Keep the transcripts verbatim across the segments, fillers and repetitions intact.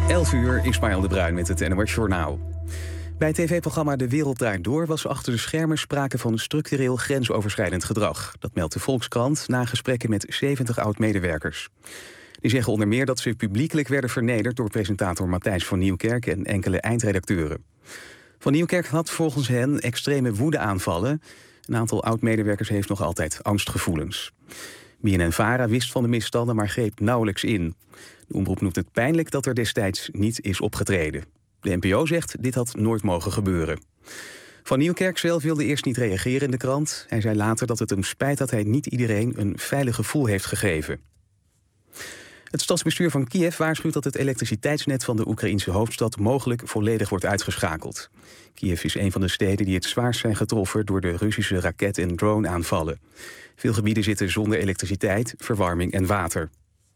elf uur, Ismaël de Bruin met het N O S Journaal. Bij het tv-programma De Wereld Draait Door was achter de schermen sprake van structureel grensoverschrijdend gedrag. Dat meldt de Volkskrant na gesprekken met zeventig oud-medewerkers. Die zeggen onder meer dat ze publiekelijk werden vernederd door presentator Matthijs van Nieuwkerk en enkele eindredacteuren. Van Nieuwkerk had volgens hen extreme woedeaanvallen. Een aantal oud-medewerkers heeft nog altijd angstgevoelens. B N N-Vara wist van de misstanden, maar greep nauwelijks in. De omroep noemt het pijnlijk dat er destijds niet is opgetreden. De N P O zegt dit had nooit mogen gebeuren. Van Nieuwkerk zelf wilde eerst niet reageren in de krant. Hij zei later dat het hem spijt dat hij niet iedereen een veilig gevoel heeft gegeven. Het stadsbestuur van Kiev waarschuwt dat het elektriciteitsnet van de Oekraïense hoofdstad mogelijk volledig wordt uitgeschakeld. Kiev is een van de steden die het zwaarst zijn getroffen door de Russische raket- en drone-aanvallen. Veel gebieden zitten zonder elektriciteit, verwarming en water.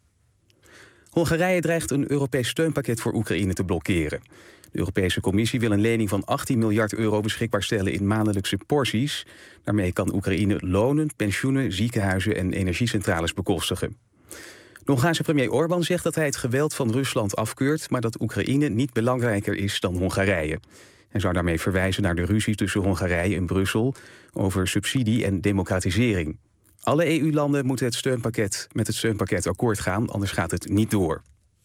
Hongarije dreigt een Europees steunpakket voor Oekraïne te blokkeren. De Europese Commissie wil een lening van achttien miljard euro beschikbaar stellen in maandelijkse porties. Daarmee kan Oekraïne lonen, pensioenen, ziekenhuizen en energiecentrales bekostigen. De Hongaarse premier Orbán zegt dat hij het geweld van Rusland afkeurt, maar dat Oekraïne niet belangrijker is dan Hongarije. Hij zou daarmee verwijzen naar de ruzie tussen Hongarije en Brussel over subsidie en democratisering. Alle E U-landen moeten het steunpakket met het steunpakket akkoord gaan, anders gaat het niet door.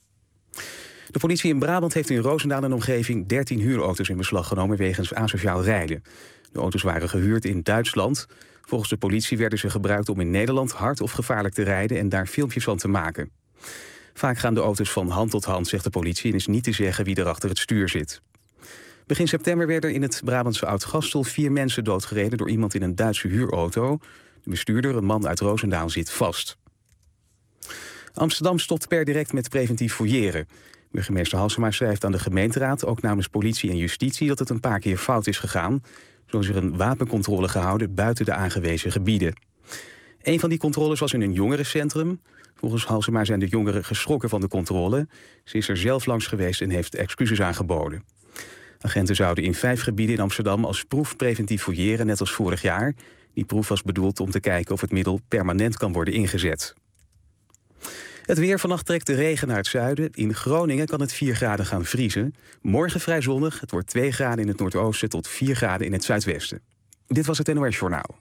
De politie in Brabant heeft in Roosendaal en omgeving dertien huurauto's in beslag genomen wegens asociaal rijden. De auto's waren gehuurd in Duitsland. Volgens de politie werden ze gebruikt om in Nederland hard of gevaarlijk te rijden en daar filmpjes van te maken. Vaak gaan de auto's van hand tot hand, zegt de politie, en is niet te zeggen wie er achter het stuur zit. Begin september werden in het Brabantse Oud-Gastel vier mensen doodgereden door iemand in een Duitse huurauto. De bestuurder, een man uit Roosendaal, zit vast. Amsterdam stopt per direct met preventief fouilleren. Burgemeester Halsema schrijft aan de gemeenteraad, ook namens politie en justitie, dat het een paar keer fout is gegaan. Zo is er een wapencontrole gehouden buiten de aangewezen gebieden. Een van die controles was in een jongerencentrum. Volgens Halsema zijn de jongeren geschrokken van de controle. Ze is er zelf langs geweest en heeft excuses aangeboden. Agenten zouden in vijf gebieden in Amsterdam als proef preventief fouilleren, net als vorig jaar. Die proef was bedoeld om te kijken of het middel permanent kan worden ingezet. Het weer: vannacht trekt de regen naar het zuiden. In Groningen kan het vier graden gaan vriezen. Morgen vrij zonnig. Het wordt twee graden in het noordoosten tot vier graden in het zuidwesten. Dit was het N O S Journaal.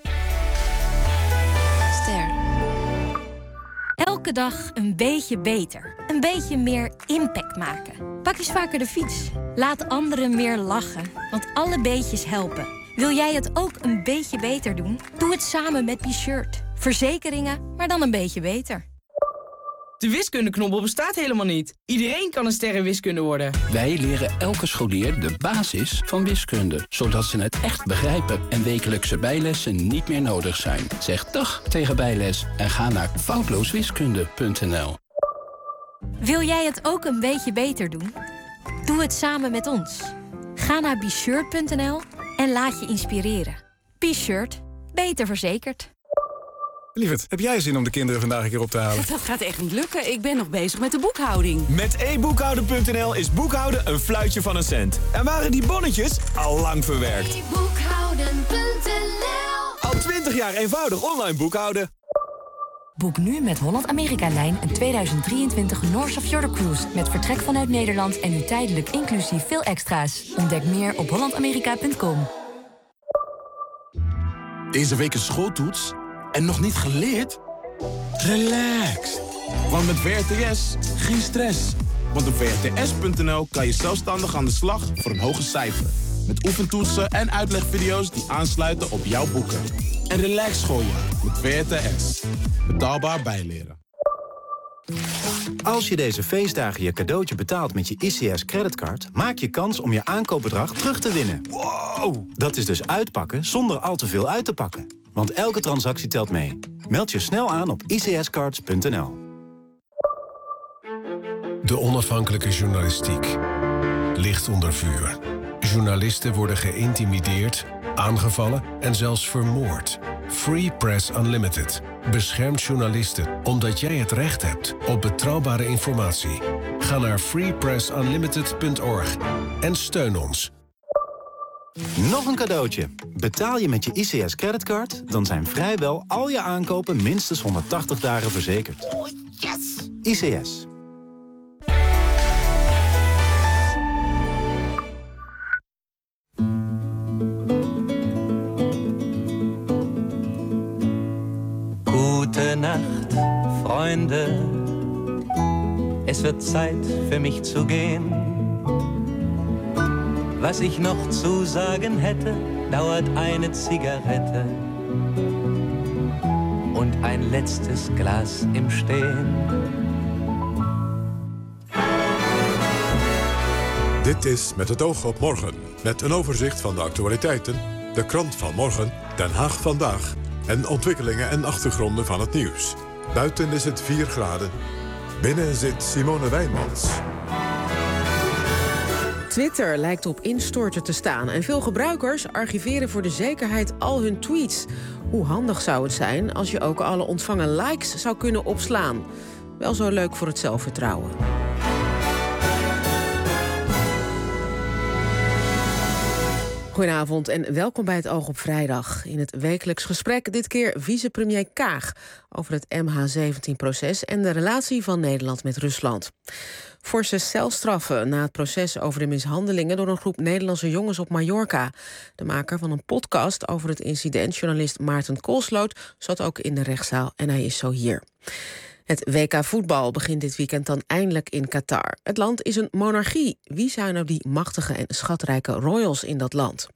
Ster. Elke dag een beetje beter. Een beetje meer impact maken. Pak eens vaker de fiets. Laat anderen meer lachen. Want alle beetjes helpen. Wil jij het ook een beetje beter doen? Doe het samen met Be-Shirt. Verzekeringen, maar dan een beetje beter. De wiskundeknobbel bestaat helemaal niet. Iedereen kan een ster in wiskunde worden. Wij leren elke scholier de basis van wiskunde, zodat ze het echt begrijpen en wekelijkse bijlessen niet meer nodig zijn. Zeg dag tegen bijles en ga naar foutlooswiskunde punt n l. Wil jij het ook een beetje beter doen? Doe het samen met ons. Ga naar be shirt punt n l en laat je inspireren. Be-Shirt. Beter verzekerd. Lieverd, heb jij zin om de kinderen vandaag een keer op te halen? Dat gaat echt niet lukken. Ik ben nog bezig met de boekhouding. Met e boekhouden punt n l is boekhouden een fluitje van een cent. En waren die bonnetjes al lang verwerkt. e boekhouden punt n l. Al twintig jaar eenvoudig online boekhouden. Boek nu met Holland-Amerika-lijn een tweeduizend drieëntwintig North of Jordan Cruise met vertrek vanuit Nederland en nu tijdelijk inclusief veel extra's. Ontdek meer op holland amerika punt com. Deze week een schooltoets en nog niet geleerd? Relax, want met V R T S geen stress. Want op v r t s punt n l kan je zelfstandig aan de slag voor een hoger cijfer. Met oefentoetsen en uitlegvideo's die aansluiten op jouw boeken. En relax schooljaar met V R T S. Betaalbaar bijleren. Als je deze feestdagen je cadeautje betaalt met je I C S-creditcard... maak je kans om je aankoopbedrag terug te winnen. Wow! Dat is dus uitpakken zonder al te veel uit te pakken. Want elke transactie telt mee. Meld je snel aan op i c s cards punt n l. De onafhankelijke journalistiek ligt onder vuur. Journalisten worden geïntimideerd, aangevallen en zelfs vermoord. Free Press Unlimited beschermt journalisten omdat jij het recht hebt op betrouwbare informatie. Ga naar free press unlimited punt org en steun ons. Nog een cadeautje. Betaal je met je I C S-creditcard... dan zijn vrijwel al je aankopen minstens honderdtachtig dagen verzekerd. Oh, yes! I C S. Freunde, es wird Zeit für mich zu gehen. Was ich noch zu sagen hätte, dauert eine Zigarette und ein letztes Glas im Stehen. Dit is Met het oog op morgen, met een overzicht van de actualiteiten, de krant van morgen, Den Haag vandaag en ontwikkelingen en achtergronden van het nieuws. Buiten is het vier graden. Binnen zit Simone Wijnmans. Twitter lijkt op instorten te staan en veel gebruikers archiveren voor de zekerheid al hun tweets. Hoe handig zou het zijn als je ook alle ontvangen likes zou kunnen opslaan? Wel zo leuk voor het zelfvertrouwen. Goedenavond en welkom bij het Oog op Vrijdag. In het wekelijks gesprek dit keer vicepremier Kaag over het M H zeventien-proces en de relatie van Nederland met Rusland. Forse celstraffen na het proces over de mishandelingen door een groep Nederlandse jongens op Mallorca. De maker van een podcast over het incident, journalist Maarten Koolsloot, zat ook in de rechtszaal en hij is zo hier. Het W K voetbal begint dit weekend dan eindelijk in Qatar. Het land is een monarchie. Wie zijn nou die machtige en schatrijke royals in dat land?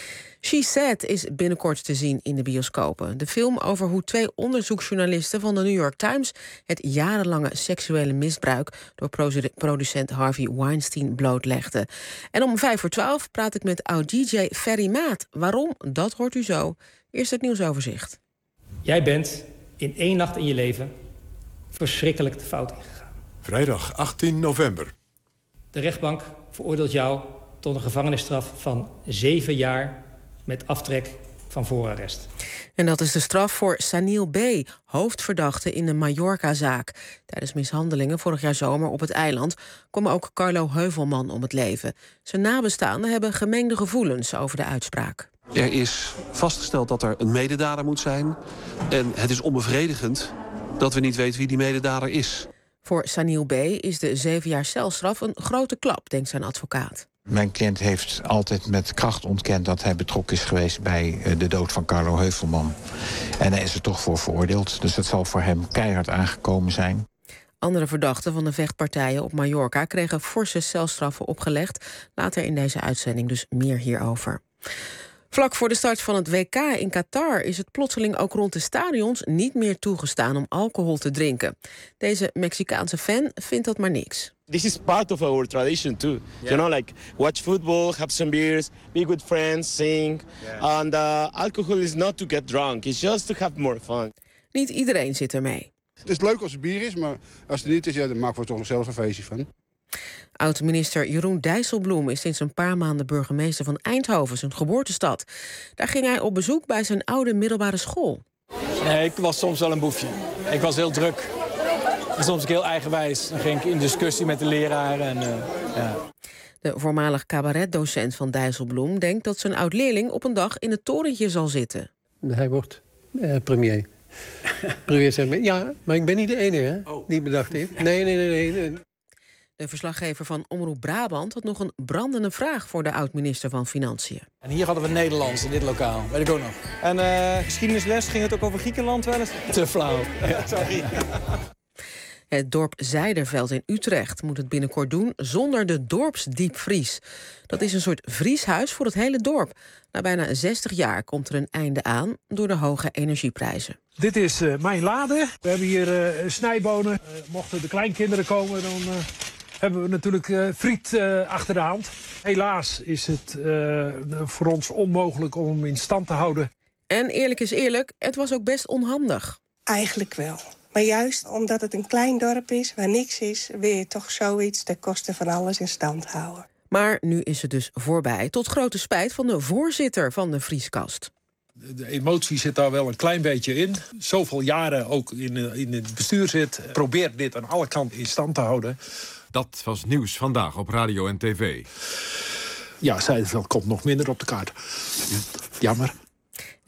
She Said is binnenkort te zien in de bioscopen. De film over hoe twee onderzoeksjournalisten van de New York Times het jarenlange seksuele misbruik door producent Harvey Weinstein blootlegden. En om vijf voor twaalf praat ik met oud-D J Ferry Maat. Waarom? Dat hoort u zo. Eerst het nieuwsoverzicht. Jij bent in één nacht in je leven verschrikkelijk de fout ingegaan. Vrijdag achttien november. De rechtbank veroordeelt jou tot een gevangenisstraf van zeven jaar met aftrek van voorarrest. En dat is de straf voor Sanil B., hoofdverdachte in de Mallorca-zaak. Tijdens mishandelingen vorig jaar zomer op het eiland kwam ook Carlo Heuvelman om het leven. Zijn nabestaanden hebben gemengde gevoelens over de uitspraak. Er is vastgesteld dat er een mededader moet zijn. En het is onbevredigend dat we niet weten wie die mededader is. Voor Sanil B. is de zeven jaar celstraf een grote klap, denkt zijn advocaat. Mijn cliënt heeft altijd met kracht ontkend dat hij betrokken is geweest bij de dood van Carlo Heuvelman. En hij is er toch voor veroordeeld, dus dat zal voor hem keihard aangekomen zijn. Andere verdachten van de vechtpartijen op Mallorca kregen forse celstraffen opgelegd. Later in deze uitzending dus meer hierover. Vlak voor de start van het W K in Qatar is het plotseling ook rond de stadions niet meer toegestaan om alcohol te drinken. Deze Mexicaanse fan vindt dat maar niks. This is part of our tradition too. Yeah. You know, like watch football, have some beers, be with friends, sing. Yeah. And uh, alcohol is not to get drunk, it's just to have more fun. Niet iedereen zit ermee. Het is leuk als er bier is, maar als het niet is, ja, dan maken we er toch nog zelf een feestje van. Oud-minister Jeroen Dijsselbloem is sinds een paar maanden burgemeester van Eindhoven, zijn geboortestad. Daar ging hij op bezoek bij zijn oude middelbare school. Nee, ik was soms wel een boefje. Ik was heel druk. En soms ook heel eigenwijs. Dan ging ik in discussie met de leraar. En, uh, ja. De voormalig cabaretdocent van Dijsselbloem denkt dat zijn oud-leerling op een dag in het torentje zal zitten. Hij wordt uh, premier. premier zegt, ja, maar ik ben niet de enige hè, oh. die bedacht heeft. Nee, nee, nee, nee. De verslaggever van Omroep Brabant had nog een brandende vraag voor de oud-minister van Financiën. En hier hadden we Nederlands in dit lokaal, weet ik ook nog. En uh, geschiedenisles, ging het ook over Griekenland wel eens? Te flauw. Ja, sorry. Het dorp Zijderveld in Utrecht moet het binnenkort doen zonder de dorpsdiepvries. Dat is een soort vrieshuis voor het hele dorp. Na bijna zestig jaar komt er een einde aan door de hoge energieprijzen. Dit is uh, mijn lade. We hebben hier uh, snijbonen. Uh, mochten de kleinkinderen komen, dan uh, hebben we natuurlijk uh, friet uh, achter de hand. Helaas is het uh, voor ons onmogelijk om hem in stand te houden. En eerlijk is eerlijk, het was ook best onhandig. Eigenlijk wel. Maar juist omdat het een klein dorp is, waar niks is, wil je toch zoiets ten koste van alles in stand houden. Maar nu is het dus voorbij, tot grote spijt van de voorzitter van de vrieskast. De emotie zit daar wel een klein beetje in. Zoveel jaren ook in, in het bestuur zit. Probeer dit aan alle kanten in stand te houden. Dat was nieuws vandaag op radio en tv. Ja, Zijderveld komt nog minder op de kaart. Jammer.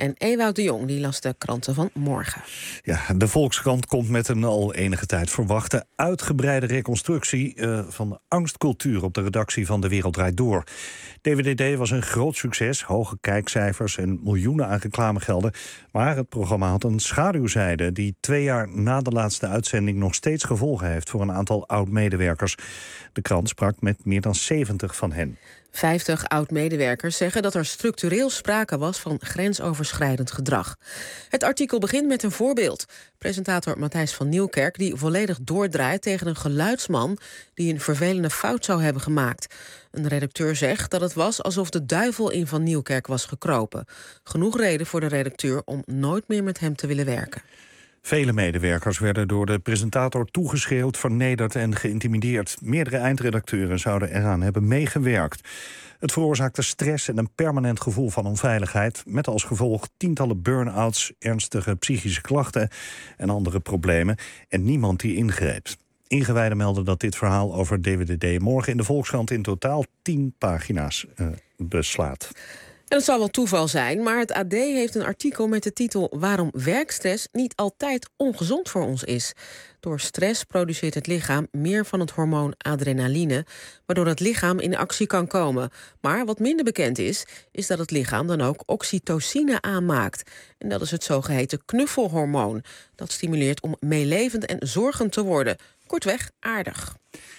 En Ewout de Jong die las de kranten van morgen. Ja, de Volkskrant komt met een al enige tijd verwachte uitgebreide reconstructie uh, van de angstcultuur op de redactie van De Wereld Draait Door. D W D D was een groot succes, hoge kijkcijfers en miljoenen aan reclamegelden. Maar het programma had een schaduwzijde die twee jaar na de laatste uitzending nog steeds gevolgen heeft voor een aantal oud-medewerkers. De krant sprak met meer dan zeventig van hen. vijftig oud-medewerkers zeggen dat er structureel sprake was van grensoverschrijdend gedrag. Het artikel begint met een voorbeeld. Presentator Matthijs van Nieuwkerk die volledig doordraait tegen een geluidsman die een vervelende fout zou hebben gemaakt. Een redacteur zegt dat het was alsof de duivel in Van Nieuwkerk was gekropen. Genoeg reden voor de redacteur om nooit meer met hem te willen werken. Vele medewerkers werden door de presentator toegeschreeuwd, vernederd en geïntimideerd. Meerdere eindredacteuren zouden eraan hebben meegewerkt. Het veroorzaakte stress en een permanent gevoel van onveiligheid, met als gevolg tientallen burn-outs, ernstige psychische klachten en andere problemen. En niemand die ingreep. Ingewijden melden dat dit verhaal over D W D D morgen in de Volkskrant in totaal tien pagina's uh, beslaat. En het zal wel toeval zijn, maar het A D heeft een artikel met de titel Waarom werkstress niet altijd ongezond voor ons is. Door stress produceert het lichaam meer van het hormoon adrenaline, waardoor het lichaam in actie kan komen. Maar wat minder bekend is, is dat het lichaam dan ook oxytocine aanmaakt. En dat is het zogeheten knuffelhormoon. Dat stimuleert om meelevend en zorgend te worden. Kortweg aardig.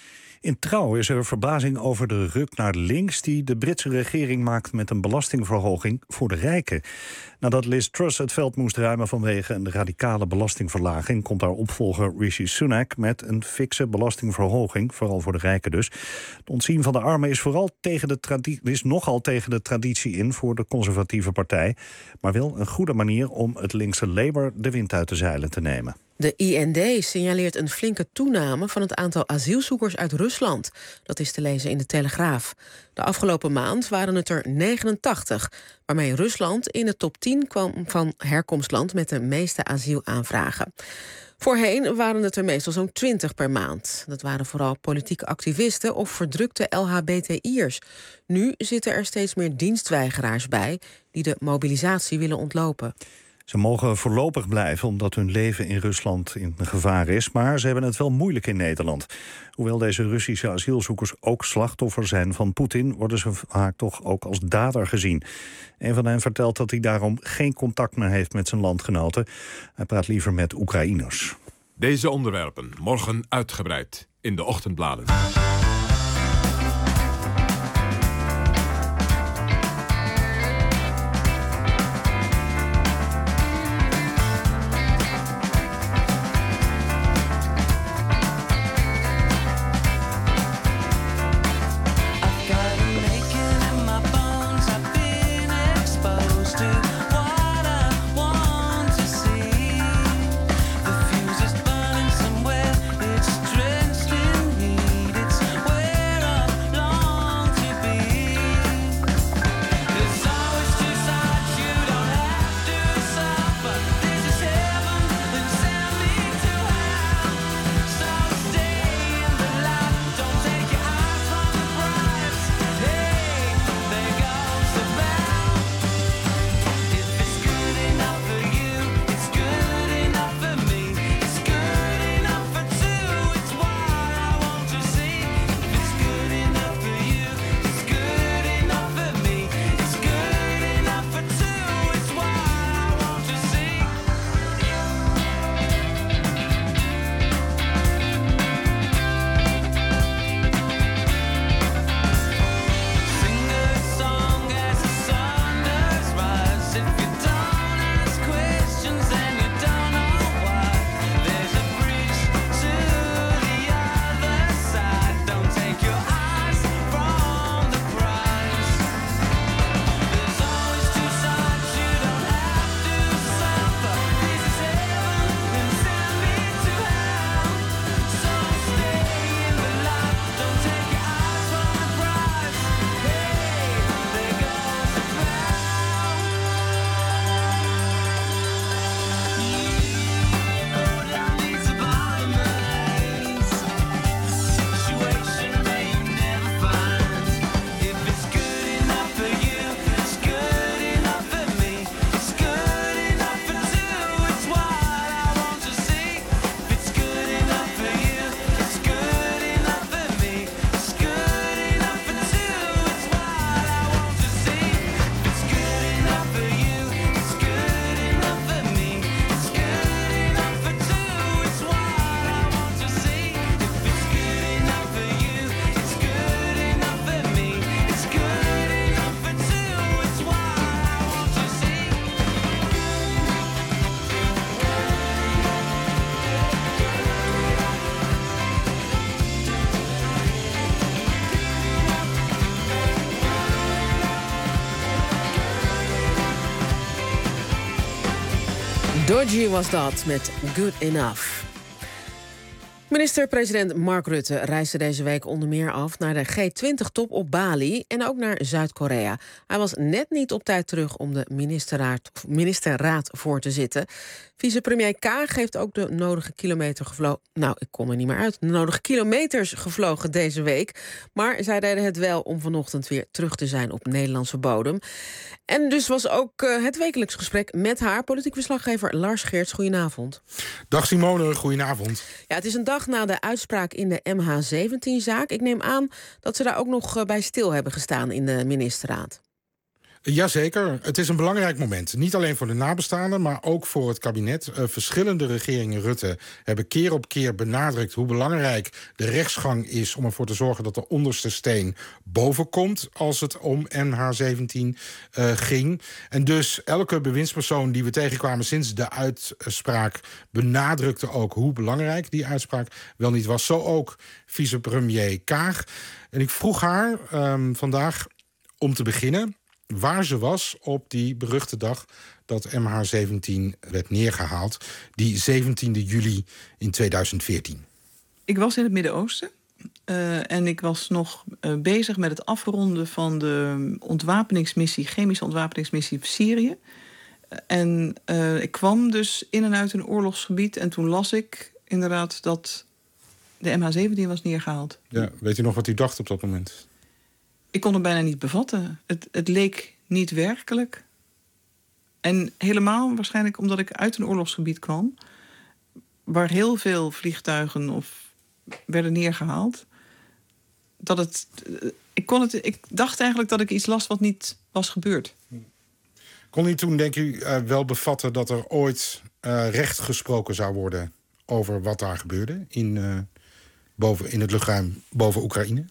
In Trouw is er verbazing over de ruk naar links die de Britse regering maakt met een belastingverhoging voor de rijken. Nadat Liz Truss het veld moest ruimen vanwege een radicale belastingverlaging, komt haar opvolger Rishi Sunak met een fikse belastingverhoging, vooral voor de rijken dus. Het ontzien van de armen is, vooral tegen de tradi- is nogal tegen de traditie in voor de conservatieve partij, maar wel een goede manier om het linkse Labour de wind uit de zeilen te nemen. De I N D signaleert een flinke toename van het aantal asielzoekers uit Rusland. Dat is te lezen in de Telegraaf. De afgelopen maand waren het er negenentachtig, waarmee Rusland in de top tien kwam van herkomstland met de meeste asielaanvragen. Voorheen waren het er meestal zo'n twintig per maand. Dat waren vooral politieke activisten of verdrukte L H B T I'ers. Nu zitten er steeds meer dienstweigeraars bij die de mobilisatie willen ontlopen. Ze mogen voorlopig blijven omdat hun leven in Rusland in gevaar is, maar ze hebben het wel moeilijk in Nederland. Hoewel deze Russische asielzoekers ook slachtoffer zijn van Poetin, worden ze vaak toch ook als dader gezien. Een van hen vertelt dat hij daarom geen contact meer heeft met zijn landgenoten. Hij praat liever met Oekraïners. Deze onderwerpen morgen uitgebreid in de ochtendbladen. Georgie was dat met Good Enough. Minister-president Mark Rutte reisde deze week onder meer af naar de G twintig-top op Bali en ook naar Zuid-Korea. Hij was net niet op tijd terug om de ministerraad, ministerraad voor te zitten. Vicepremier Kaag heeft ook de nodige kilometer gevlogen. Nou, ik kom er niet meer uit. De nodige kilometers gevlogen deze week. Maar zij deden het wel om vanochtend weer terug te zijn op Nederlandse bodem. En dus was ook uh, het wekelijks gesprek met haar, politiek verslaggever Lars Geerts. Goedenavond. Dag Simone, goedenavond. Ja, het is een dag na de uitspraak in de M H zeventien-zaak. Ik neem aan dat ze daar ook nog uh, bij stil hebben gestaan in de ministerraad. Jazeker, het is een belangrijk moment. Niet alleen voor de nabestaanden, maar ook voor het kabinet. Uh, verschillende regeringen Rutte hebben keer op keer benadrukt hoe belangrijk de rechtsgang is om ervoor te zorgen dat de onderste steen boven komt als het om M H zeventien uh, ging. En dus elke bewindspersoon die we tegenkwamen sinds de uitspraak benadrukte ook hoe belangrijk die uitspraak wel niet was. Zo ook vicepremier Kaag. En ik vroeg haar um, vandaag om te beginnen waar ze was op die beruchte dag dat M H zeventien werd neergehaald. Die zeventiende juli in tweeduizend veertien. Ik was in het Midden-Oosten. Uh, en ik was nog uh, bezig met het afronden van de ontwapeningsmissie, chemische ontwapeningsmissie in Syrië. Uh, en uh, ik kwam dus in en uit een oorlogsgebied. En toen las ik inderdaad dat de M H zeventien was neergehaald. Ja, weet u nog wat u dacht op dat moment? Ik kon het bijna niet bevatten. Het, het leek niet werkelijk. En helemaal waarschijnlijk omdat ik uit een oorlogsgebied kwam, waar heel veel vliegtuigen of werden neergehaald. Dat het, ik, kon het, ik dacht eigenlijk dat ik iets las wat niet was gebeurd. Kon u toen, denk u, uh, wel bevatten dat er ooit uh, recht gesproken zou worden over wat daar gebeurde in, uh, boven, in het luchtruim boven Oekraïne?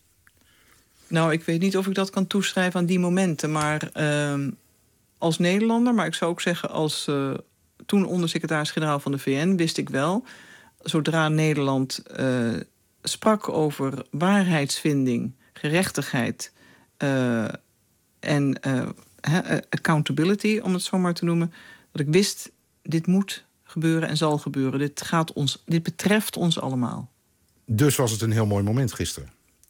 Nou, ik weet niet of ik dat kan toeschrijven aan die momenten. Maar uh, als Nederlander, maar ik zou ook zeggen als uh, toen ondersecretaris-generaal van de V N, wist ik wel, zodra Nederland uh, sprak over waarheidsvinding, gerechtigheid uh, en uh, accountability, om het zo maar te noemen, dat ik wist, dit moet gebeuren en zal gebeuren. Dit, gaat ons, dit betreft ons allemaal. Dus was het een heel mooi moment gisteren?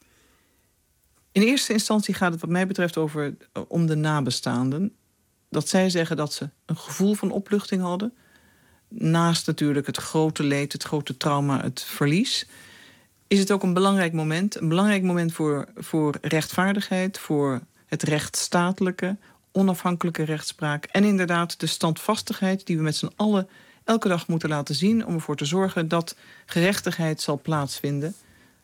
In eerste instantie gaat het wat mij betreft over om de nabestaanden. Dat zij zeggen dat ze een gevoel van opluchting hadden. Naast natuurlijk het grote leed, het grote trauma, het verlies, is het ook een belangrijk moment. Een belangrijk moment voor, voor rechtvaardigheid, voor het rechtsstatelijke, onafhankelijke rechtspraak. En inderdaad de standvastigheid die we met z'n allen elke dag moeten laten zien om ervoor te zorgen dat gerechtigheid zal plaatsvinden.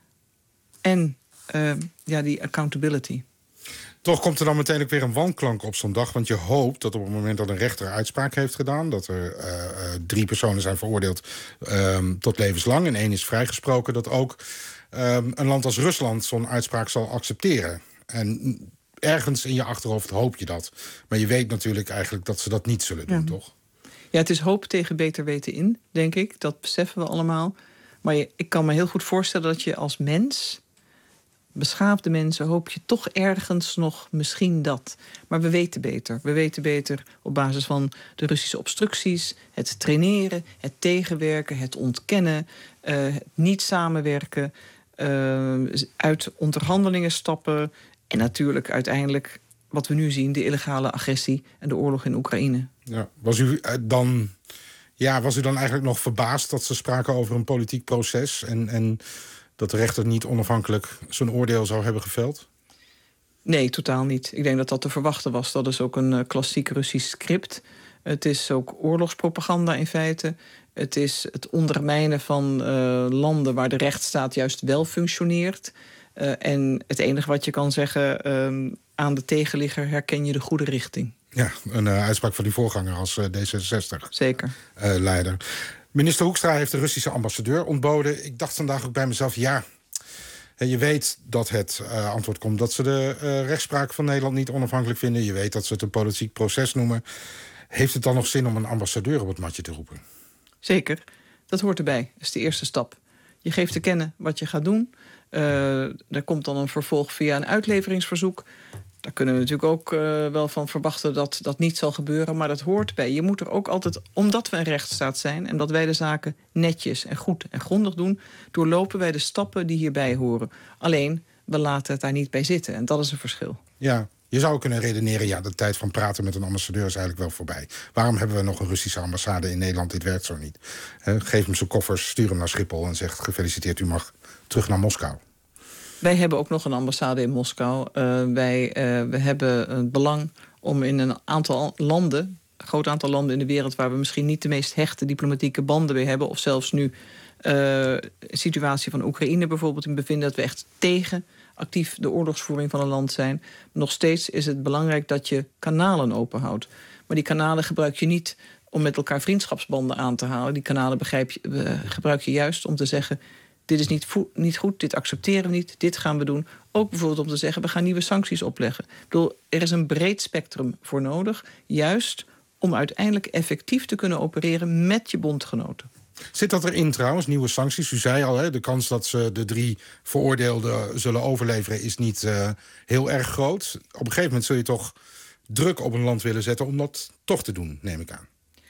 En Uh, ja, die accountability. Toch komt er dan meteen ook weer een wanklank op zo'n dag. Want je hoopt dat op het moment dat een rechter uitspraak heeft gedaan, dat er uh, uh, drie personen zijn veroordeeld um, tot levenslang en één is vrijgesproken, dat ook um, een land als Rusland zo'n uitspraak zal accepteren. En ergens in je achterhoofd hoop je dat. Maar je weet natuurlijk eigenlijk dat ze dat niet zullen doen, ja. Toch? Ja, het is hoop tegen beter weten in, denk ik. Dat beseffen we allemaal. Maar je, ik kan me heel goed voorstellen dat je als mens, beschaafde mensen, hoop je toch ergens nog misschien dat. Maar we weten beter. We weten beter op basis van de Russische obstructies, het traineren, het tegenwerken, het ontkennen, uh, het niet samenwerken, uh, uit onderhandelingen stappen en natuurlijk uiteindelijk wat we nu zien, de illegale agressie en de oorlog in Oekraïne. Ja, was u uh, dan, ja, was u dan eigenlijk nog verbaasd dat ze spraken over een politiek proces en, en dat de rechter niet onafhankelijk zijn oordeel zou hebben geveld? Nee, totaal niet. Ik denk dat dat te verwachten was. Dat is ook een uh, klassiek Russisch script. Het is ook oorlogspropaganda in feite. Het is het ondermijnen van uh, landen waar de rechtsstaat juist wel functioneert. Uh, en het enige wat je kan zeggen, uh, aan de tegenligger herken je de goede richting. Ja, een uh, uitspraak van die voorganger als uh, D zesenzestig. Zeker. Uh, leider. Minister Hoekstra heeft de Russische ambassadeur ontboden. Ik dacht vandaag ook bij mezelf, ja, je weet dat het uh, antwoord komt dat ze de uh, rechtspraak van Nederland niet onafhankelijk vinden. Je weet dat ze het een politiek proces noemen. Heeft het dan nog zin om een ambassadeur op het matje te roepen? Zeker, dat hoort erbij. Dat is de eerste stap. Je geeft te kennen wat je gaat doen. Uh, er komt dan een vervolg via een uitleveringsverzoek. Daar kunnen we natuurlijk ook uh, wel van verwachten dat dat niet zal gebeuren. Maar dat hoort bij. Je moet er ook altijd, omdat we een rechtsstaat zijn en dat wij de zaken netjes en goed en grondig doen, doorlopen wij de stappen die hierbij horen. Alleen, we laten het daar niet bij zitten. En dat is een verschil. Ja, je zou kunnen redeneren, ja, de tijd van praten met een ambassadeur is eigenlijk wel voorbij. Waarom hebben we nog een Russische ambassade in Nederland? Dit werkt zo niet. He, geef hem zijn koffers, stuur hem naar Schiphol en zeg gefeliciteerd, u mag terug naar Moskou. Wij hebben ook nog een ambassade in Moskou. Uh, wij uh, we hebben het belang om in een aantal landen, een groot aantal landen in de wereld waar we misschien niet de meest hechte diplomatieke banden mee hebben, of zelfs nu uh, de situatie van Oekraïne bijvoorbeeld in bevinden, dat we echt tegen actief de oorlogsvoering van een land zijn. Nog steeds is het belangrijk dat je kanalen openhoudt. Maar die kanalen gebruik je niet om met elkaar vriendschapsbanden aan te halen. Die kanalen begrijp je, uh, gebruik je juist om te zeggen, dit is niet, vo- niet goed, dit accepteren we niet, dit gaan we doen. Ook bijvoorbeeld om te zeggen, we gaan nieuwe sancties opleggen. Ik bedoel, er is een breed spectrum voor nodig, juist om uiteindelijk effectief te kunnen opereren met je bondgenoten. Zit dat erin trouwens, nieuwe sancties? U zei al, hè, de kans dat ze de drie veroordeelden zullen overleveren is niet uh, heel erg groot. Op een gegeven moment zul je toch druk op een land willen zetten om dat toch te doen, neem ik aan.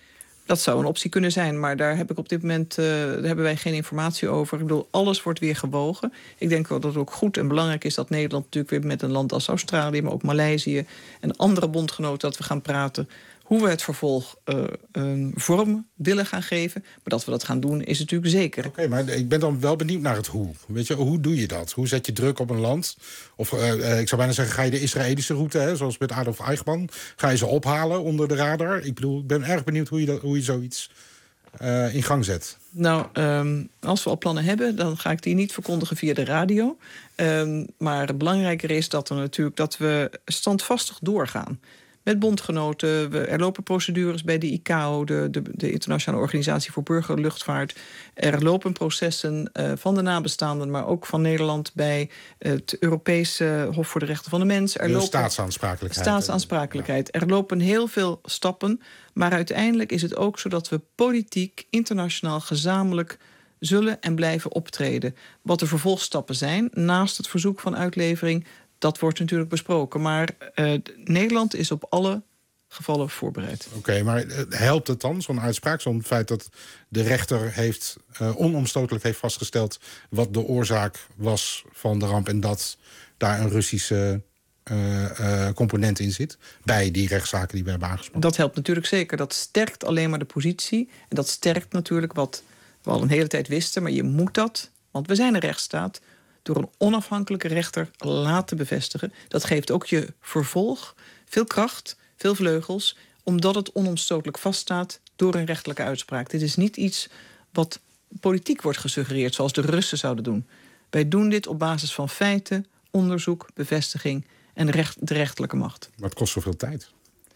Dat zou een optie kunnen zijn, maar daar heb ik op dit moment uh, daar hebben wij geen informatie over. Ik bedoel, alles wordt weer gewogen. Ik denk wel dat het ook goed en belangrijk is dat Nederland natuurlijk weer met een land als Australië, maar ook Maleisië en andere bondgenoten, dat we gaan praten hoe we het vervolg uh, een vorm willen gaan geven. Maar dat we dat gaan doen is natuurlijk zeker. Oké, okay, maar ik ben dan wel benieuwd naar het hoe. Weet je, hoe doe je dat? Hoe zet je druk op een land? Of uh, uh, ik zou bijna zeggen, ga je de Israëlische route, hè, zoals met Adolf Eichmann, ga je ze ophalen onder de radar? Ik bedoel, ik ben erg benieuwd hoe je, dat, hoe je zoiets uh, in gang zet. Nou, um, als we al plannen hebben, dan ga ik die niet verkondigen via de radio. Um, maar belangrijker is dat, er natuurlijk, dat we standvastig doorgaan. Met bondgenoten, we, er lopen procedures bij de I C A O, de, de, de Internationale Organisatie voor Burgerluchtvaart. Er lopen processen uh, van de nabestaanden, maar ook van Nederland bij het Europese Hof voor de Rechten van de Mens. Er de lopen, staatsaansprakelijkheid. Staatsaansprakelijkheid. Er lopen heel veel stappen, maar uiteindelijk is het ook zo dat we politiek, internationaal, gezamenlijk zullen en blijven optreden. Wat de vervolgstappen zijn, naast het verzoek van uitlevering, dat wordt natuurlijk besproken. Maar uh, Nederland is op alle gevallen voorbereid. Oké, okay, maar helpt het dan, zo'n uitspraak? Zo'n feit dat de rechter heeft uh, onomstotelijk heeft vastgesteld wat de oorzaak was van de ramp en dat daar een Russische uh, uh, component in zit bij die rechtszaken die we hebben aangesproken? Dat helpt natuurlijk zeker. Dat sterkt alleen maar de positie. En dat sterkt natuurlijk wat we al een hele tijd wisten. Maar je moet dat, want we zijn een rechtsstaat, door een onafhankelijke rechter laten bevestigen. Dat geeft ook je vervolg veel kracht, veel vleugels, omdat het onomstotelijk vaststaat door een rechtelijke uitspraak. Dit is niet iets wat politiek wordt gesuggereerd, zoals de Russen zouden doen. Wij doen dit op basis van feiten, onderzoek, bevestiging en recht, de rechterlijke macht. Maar het kost zoveel tijd.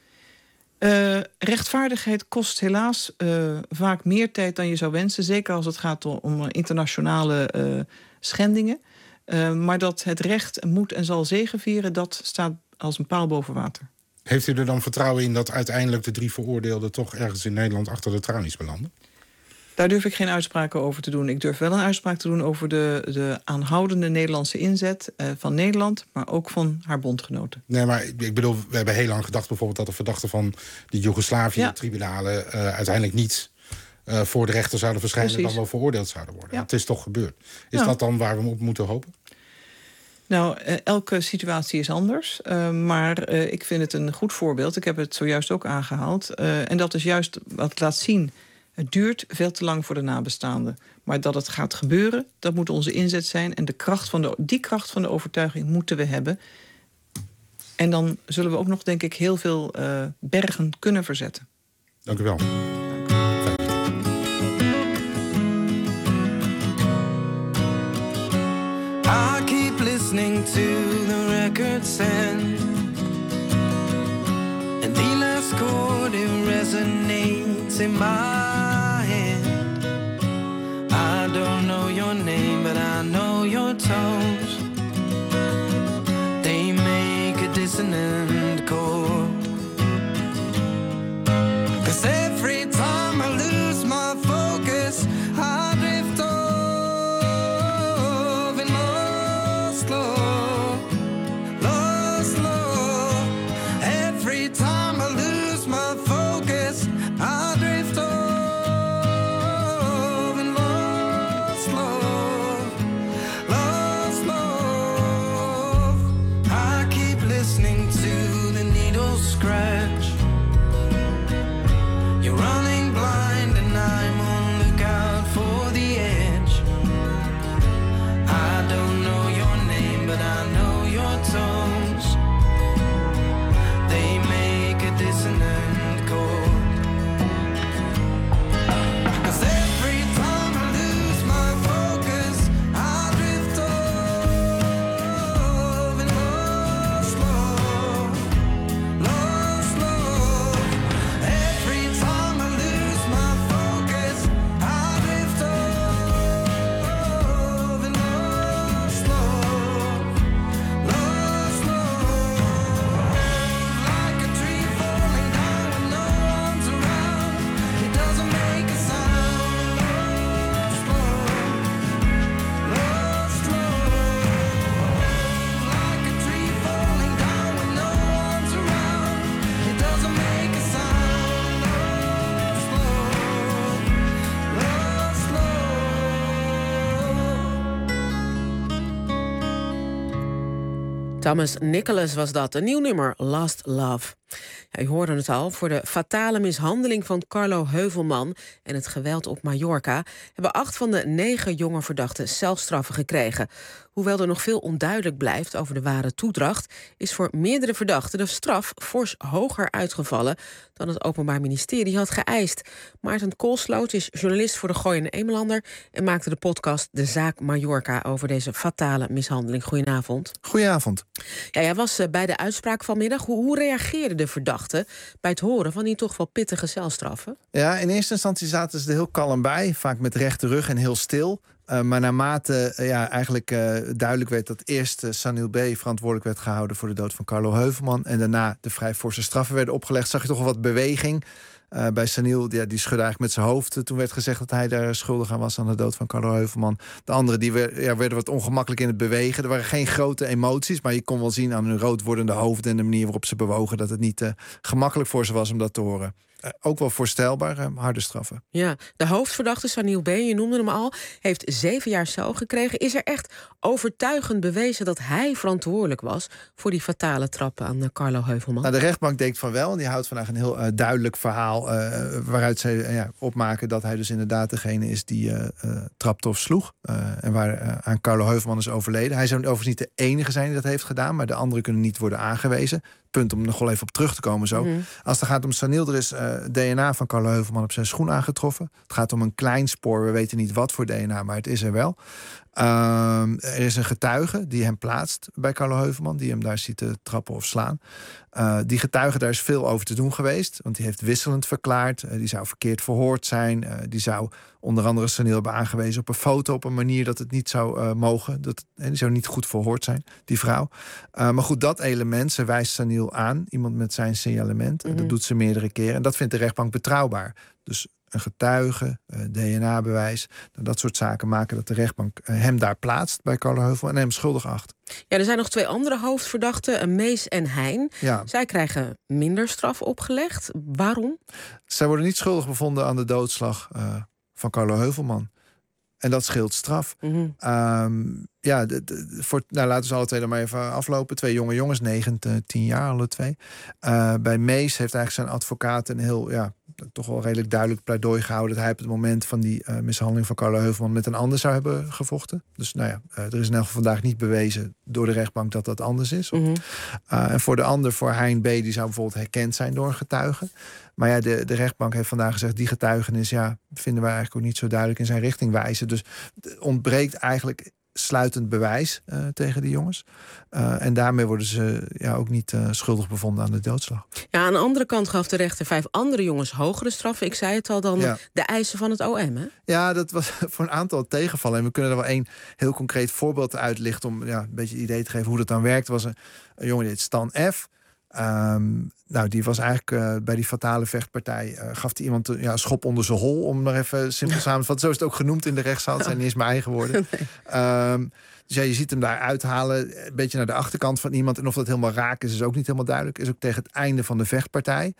Uh, rechtvaardigheid kost helaas uh, vaak meer tijd dan je zou wensen. Zeker als het gaat om, om internationale uh, schendingen. Uh, maar dat het recht moet en zal zegevieren, dat staat als een paal boven water. Heeft u er dan vertrouwen in dat uiteindelijk de drie veroordeelden toch ergens in Nederland achter de tralies belanden? Daar durf ik geen uitspraken over te doen. Ik durf wel een uitspraak te doen over de, de aanhoudende Nederlandse inzet uh, van Nederland, maar ook van haar bondgenoten. Nee, maar ik bedoel, we hebben heel lang gedacht bijvoorbeeld dat de verdachten van de Joegoslavië-tribunalen ja. uh, uiteindelijk niet uh, voor de rechter zouden verschijnen, Precies. dan wel veroordeeld zouden worden. Ja. Het is toch gebeurd. Is ja. dat dan waar we op moeten hopen? Nou, uh, elke situatie is anders. Uh, maar uh, ik vind het een goed voorbeeld. Ik heb het zojuist ook aangehaald. Uh, en dat is juist wat het laat zien. Het duurt veel te lang voor de nabestaanden. Maar dat het gaat gebeuren, dat moet onze inzet zijn. En de kracht van de, die kracht van de overtuiging moeten we hebben. En dan zullen we ook nog, denk ik, heel veel uh, bergen kunnen verzetten. Dank u wel. I keep listening to the records and and the last chord it resonates in my head. I don't know your name, but I know your tones. They make a dissonant chord. 'Cause every time I lose my focus, I drift off and lost, Lord, lost, Lord. scratch. You're running blind and I'm on lookout for the edge. I don't know your name, but I know your tones. They make a dissonant chord. Thomas Nicholas was dat, een nieuw nummer, Last Love. Ja, u hoorde het al, voor de fatale mishandeling van Carlo Heuvelman en het geweld op Mallorca hebben acht van de negen jonge verdachten celstraffen gekregen. Hoewel er nog veel onduidelijk blijft over de ware toedracht, is voor meerdere verdachten de straf fors hoger uitgevallen dan het Openbaar Ministerie had geëist. Maarten Koolsloot is journalist voor de Gooi en Eemelander en maakte de podcast De Zaak Mallorca over deze fatale mishandeling. Goedenavond. Goedenavond. Ja, jij was bij de uitspraak vanmiddag. Hoe, hoe reageerden de verdachten bij het horen van die toch wel pittige celstraffen? Ja, in eerste instantie zaten ze er heel kalm bij, vaak met rechte rug en heel stil. Uh, maar naarmate uh, ja, eigenlijk uh, duidelijk werd dat eerst uh, Sanil B. verantwoordelijk werd gehouden voor de dood van Carlo Heuvelman en daarna de vrij forse straffen werden opgelegd, zag je toch wel wat beweging. Uh, bij Sanil, ja, die schudde eigenlijk met zijn hoofd. Toen werd gezegd dat hij daar schuldig aan was aan de dood van Carlo Heuvelman. De anderen die werd, ja, werden wat ongemakkelijk in het bewegen. Er waren geen grote emoties, maar je kon wel zien aan hun rood wordende hoofden en de manier waarop ze bewogen dat het niet uh, gemakkelijk voor ze was om dat te horen. Uh, ook wel voorstelbaar, uh, harde straffen. Ja, de hoofdverdachte Sanil B., je noemde hem al, heeft zeven jaar cel gekregen. Is er echt overtuigend bewezen dat hij verantwoordelijk was voor die fatale trap aan uh, Carlo Heuvelman? Nou, de rechtbank denkt van wel. En die houdt vandaag een heel uh, duidelijk verhaal uh, waaruit ze uh, ja, opmaken dat hij dus inderdaad degene is die uh, uh, trapte of sloeg. Uh, en waar uh, aan Carlo Heuvelman is overleden. Hij zou overigens niet de enige zijn die dat heeft gedaan, maar de anderen kunnen niet worden aangewezen. Punt om er nog wel even op terug te komen zo. Mm-hmm. Als het gaat om Sanil, er is uh, D N A van Carlo Heuvelman op zijn schoen aangetroffen. Het gaat om een klein spoor, we weten niet wat voor D N A, maar het is er wel. Uh, er is een getuige die hem plaatst bij Carlo Heuvelman, die hem daar ziet te trappen of slaan. Uh, die getuige, daar is veel over te doen geweest, want die heeft wisselend verklaard. Uh, die zou verkeerd verhoord zijn. Uh, die zou onder andere Sanil hebben aangewezen op een foto op een manier dat het niet zou uh, mogen. Dat, uh, die zou niet goed verhoord zijn, die vrouw. Uh, maar goed, dat element, ze wijst Sanil aan, iemand met zijn signalement. Mm-hmm. Dat doet ze meerdere keren en dat vindt de rechtbank betrouwbaar. Dus een getuige, D N A-bewijs, dat soort zaken maken dat de rechtbank hem daar plaatst bij Carlo Heuvelman en hem schuldig acht. Ja, er zijn nog twee andere hoofdverdachten, Mees en Heijn. Ja. Zij krijgen minder straf opgelegd. Waarom? Zij worden niet schuldig bevonden aan de doodslag uh, van Carlo Heuvelman. En dat scheelt straf. Mm-hmm. Um, ja, de, de, voor, nou, laten we alle twee dan maar even aflopen. Twee jonge jongens, negen, tien jaar, alle twee. Uh, bij Mees heeft eigenlijk zijn advocaat een heel, ja, toch wel redelijk duidelijk pleidooi gehouden dat hij op het moment van die uh, mishandeling van Carlo Heuvelman met een ander zou hebben gevochten. Dus nou ja, uh, er is in elk geval vandaag niet bewezen door de rechtbank dat dat anders is. Mm-hmm. Uh, en voor de ander, voor Hein B., die zou bijvoorbeeld herkend zijn door een getuige. Maar ja, de, de rechtbank heeft vandaag gezegd, die getuigenis, ja, vinden wij eigenlijk ook niet zo duidelijk in zijn richting wijzen. Dus het ontbreekt eigenlijk sluitend bewijs uh, tegen die jongens. Uh, en daarmee worden ze ja, ook niet uh, schuldig bevonden aan de doodslag. Ja, aan de andere kant gaf de rechter vijf andere jongens hogere straffen. Ik zei het al, dan ja. de eisen van het O M, hè? Ja, dat was voor een aantal tegenvallen. En we kunnen er wel één heel concreet voorbeeld uitlichten om ja, een beetje het idee te geven hoe dat dan werkt. Er was een, een jongen die heet Stan F. Um, nou, die was eigenlijk uh, bij die fatale vechtpartij, uh, gaf hij iemand ja, een schop onder zijn hol, om maar even simpel samen te vatten. Zo is het ook genoemd in de rechtszaal. Het zijn niet eens mijn eigen woorden. Nee. Um, dus ja, je ziet hem daar uithalen, een beetje naar de achterkant van iemand. En of dat helemaal raak is, is ook niet helemaal duidelijk. Is ook tegen het einde van de vechtpartij.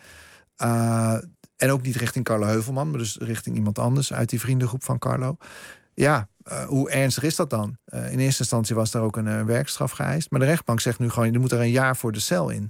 Uh, en ook niet richting Carlo Heuvelman, maar dus richting iemand anders uit die vriendengroep van Carlo. Ja, uh, hoe ernstig is dat dan? Uh, in eerste instantie was daar ook een uh, werkstraf geëist. Maar de rechtbank zegt nu gewoon, je moet er een jaar voor de cel in.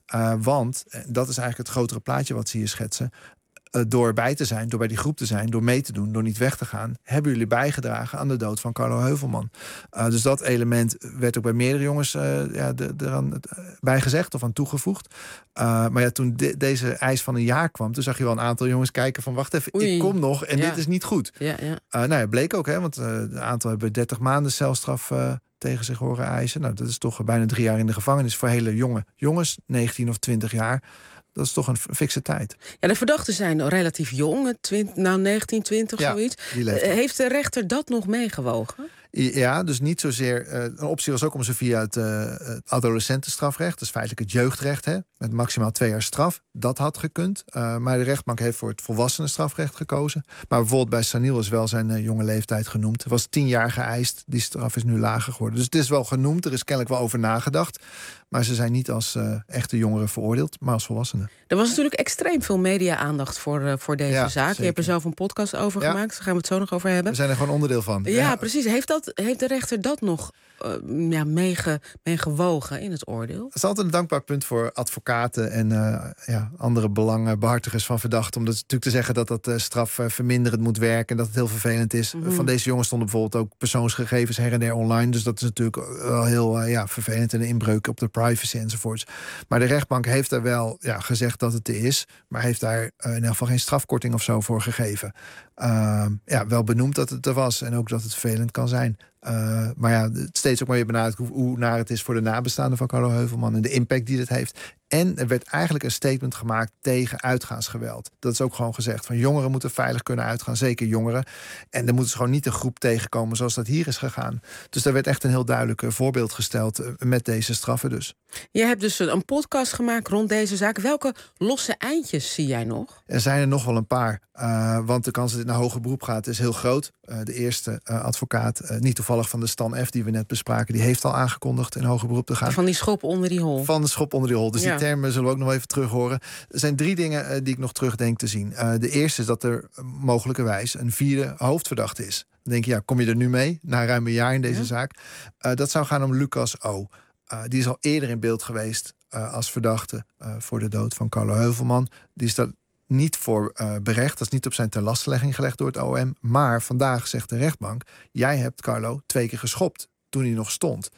Uh, want, dat is eigenlijk het grotere plaatje wat ze hier schetsen... Uh, door erbij te zijn, door bij die groep te zijn... door mee te doen, door niet weg te gaan... hebben jullie bijgedragen aan de dood van Carlo Heuvelman. Uh, dus dat element werd ook bij meerdere jongens uh, ja, de, eraan bijgezegd of aan toegevoegd. Uh, maar ja, toen de, deze eis van een jaar kwam... toen zag je wel een aantal jongens kijken van... wacht even, Oei. ik kom nog en ja. dit is niet goed. Ja, ja. Uh, nou ja, bleek ook, hè, want uh, een aantal hebben dertig maanden celstraf... Uh, tegen zich horen eisen. Nou, dat is toch bijna drie jaar in de gevangenis... voor hele jonge jongens, negentien of twintig jaar... Dat is toch een fikse tijd. Ja, de verdachten zijn relatief jong, twintig, nou negentien, twintig, ja, zoiets. Heeft de rechter dat nog meegewogen? Ja, dus niet zozeer... Uh, een optie was ook om ze via het, uh, het adolescentenstrafrecht... dus feitelijk het jeugdrecht, hè, met maximaal twee jaar straf... dat had gekund. Uh, maar de rechtbank heeft voor het volwassenenstrafrecht gekozen. Maar bijvoorbeeld bij Saniel is wel zijn uh, jonge leeftijd genoemd. Er was tien jaar geëist, die straf is nu lager geworden. Dus het is wel genoemd, er is kennelijk wel over nagedacht... maar ze zijn niet als uh, echte jongeren veroordeeld, maar als volwassenen. Er was natuurlijk extreem veel media-aandacht voor, uh, voor deze ja, zaak. Zeker. Je hebt er zelf een podcast over ja. gemaakt, daar gaan we het zo nog over hebben. We zijn er gewoon onderdeel van. Ja, ja. precies. Heeft, dat, heeft de rechter dat nog uh, ja, meege, meegewogen in het oordeel? Het is altijd een dankbaar punt voor advocaten... en uh, ja, andere belangenbehartigers van verdachten... om dat natuurlijk te zeggen dat dat uh, straf uh, verminderend moet werken... en dat het heel vervelend is. Mm-hmm. Van deze jongens stonden bijvoorbeeld ook persoonsgegevens her en der online... dus dat is natuurlijk wel heel uh, ja, vervelend... en een inbreuk op de privacy enzovoorts. Maar de rechtbank heeft daar wel ja, gezegd dat het er is... maar heeft daar uh, in ieder geval geen strafkorting of zo voor gegeven. Uh, ja, wel benoemd dat het er was en ook dat het vervelend kan zijn. Uh, maar ja, steeds ook maar weer benadrukt hoe, hoe naar het is voor de nabestaanden van Carlo Heuvelman... en de impact die dit heeft. En er werd eigenlijk een statement gemaakt tegen uitgaansgeweld. Dat is ook gewoon gezegd van jongeren moeten veilig kunnen uitgaan, zeker jongeren. En dan moeten ze gewoon niet een groep tegenkomen zoals dat hier is gegaan. Dus daar werd echt een heel duidelijk voorbeeld gesteld met deze straffen dus. Je hebt dus een podcast gemaakt rond deze zaak. Welke losse eindjes zie jij nog? Er zijn er nog wel een paar. Uh, want de kans dat dit naar hoger beroep gaat is heel groot. Uh, de eerste uh, advocaat, uh, niet toevallig van de Stan F die we net bespraken... die heeft al aangekondigd in hoger beroep te gaan. Van die schop onder die hol. Van de schop onder die hol. Dus ja. die termen zullen we ook nog even terug horen. Er zijn drie dingen uh, die ik nog terug denk te zien. Uh, de eerste is dat er uh, mogelijkerwijs een vierde hoofdverdachte is. Dan denk je, ja, kom je er nu mee? Na ruim een jaar in deze ja. zaak. Uh, dat zou gaan om Lucas O. Uh, die is al eerder in beeld geweest uh, als verdachte uh, voor de dood van Carlo Heuvelman. Die is daar niet voor uh, berecht. Dat is niet op zijn terlastlegging gelegd door het O M. Maar vandaag zegt de rechtbank... jij hebt Carlo twee keer geschopt toen hij nog stond.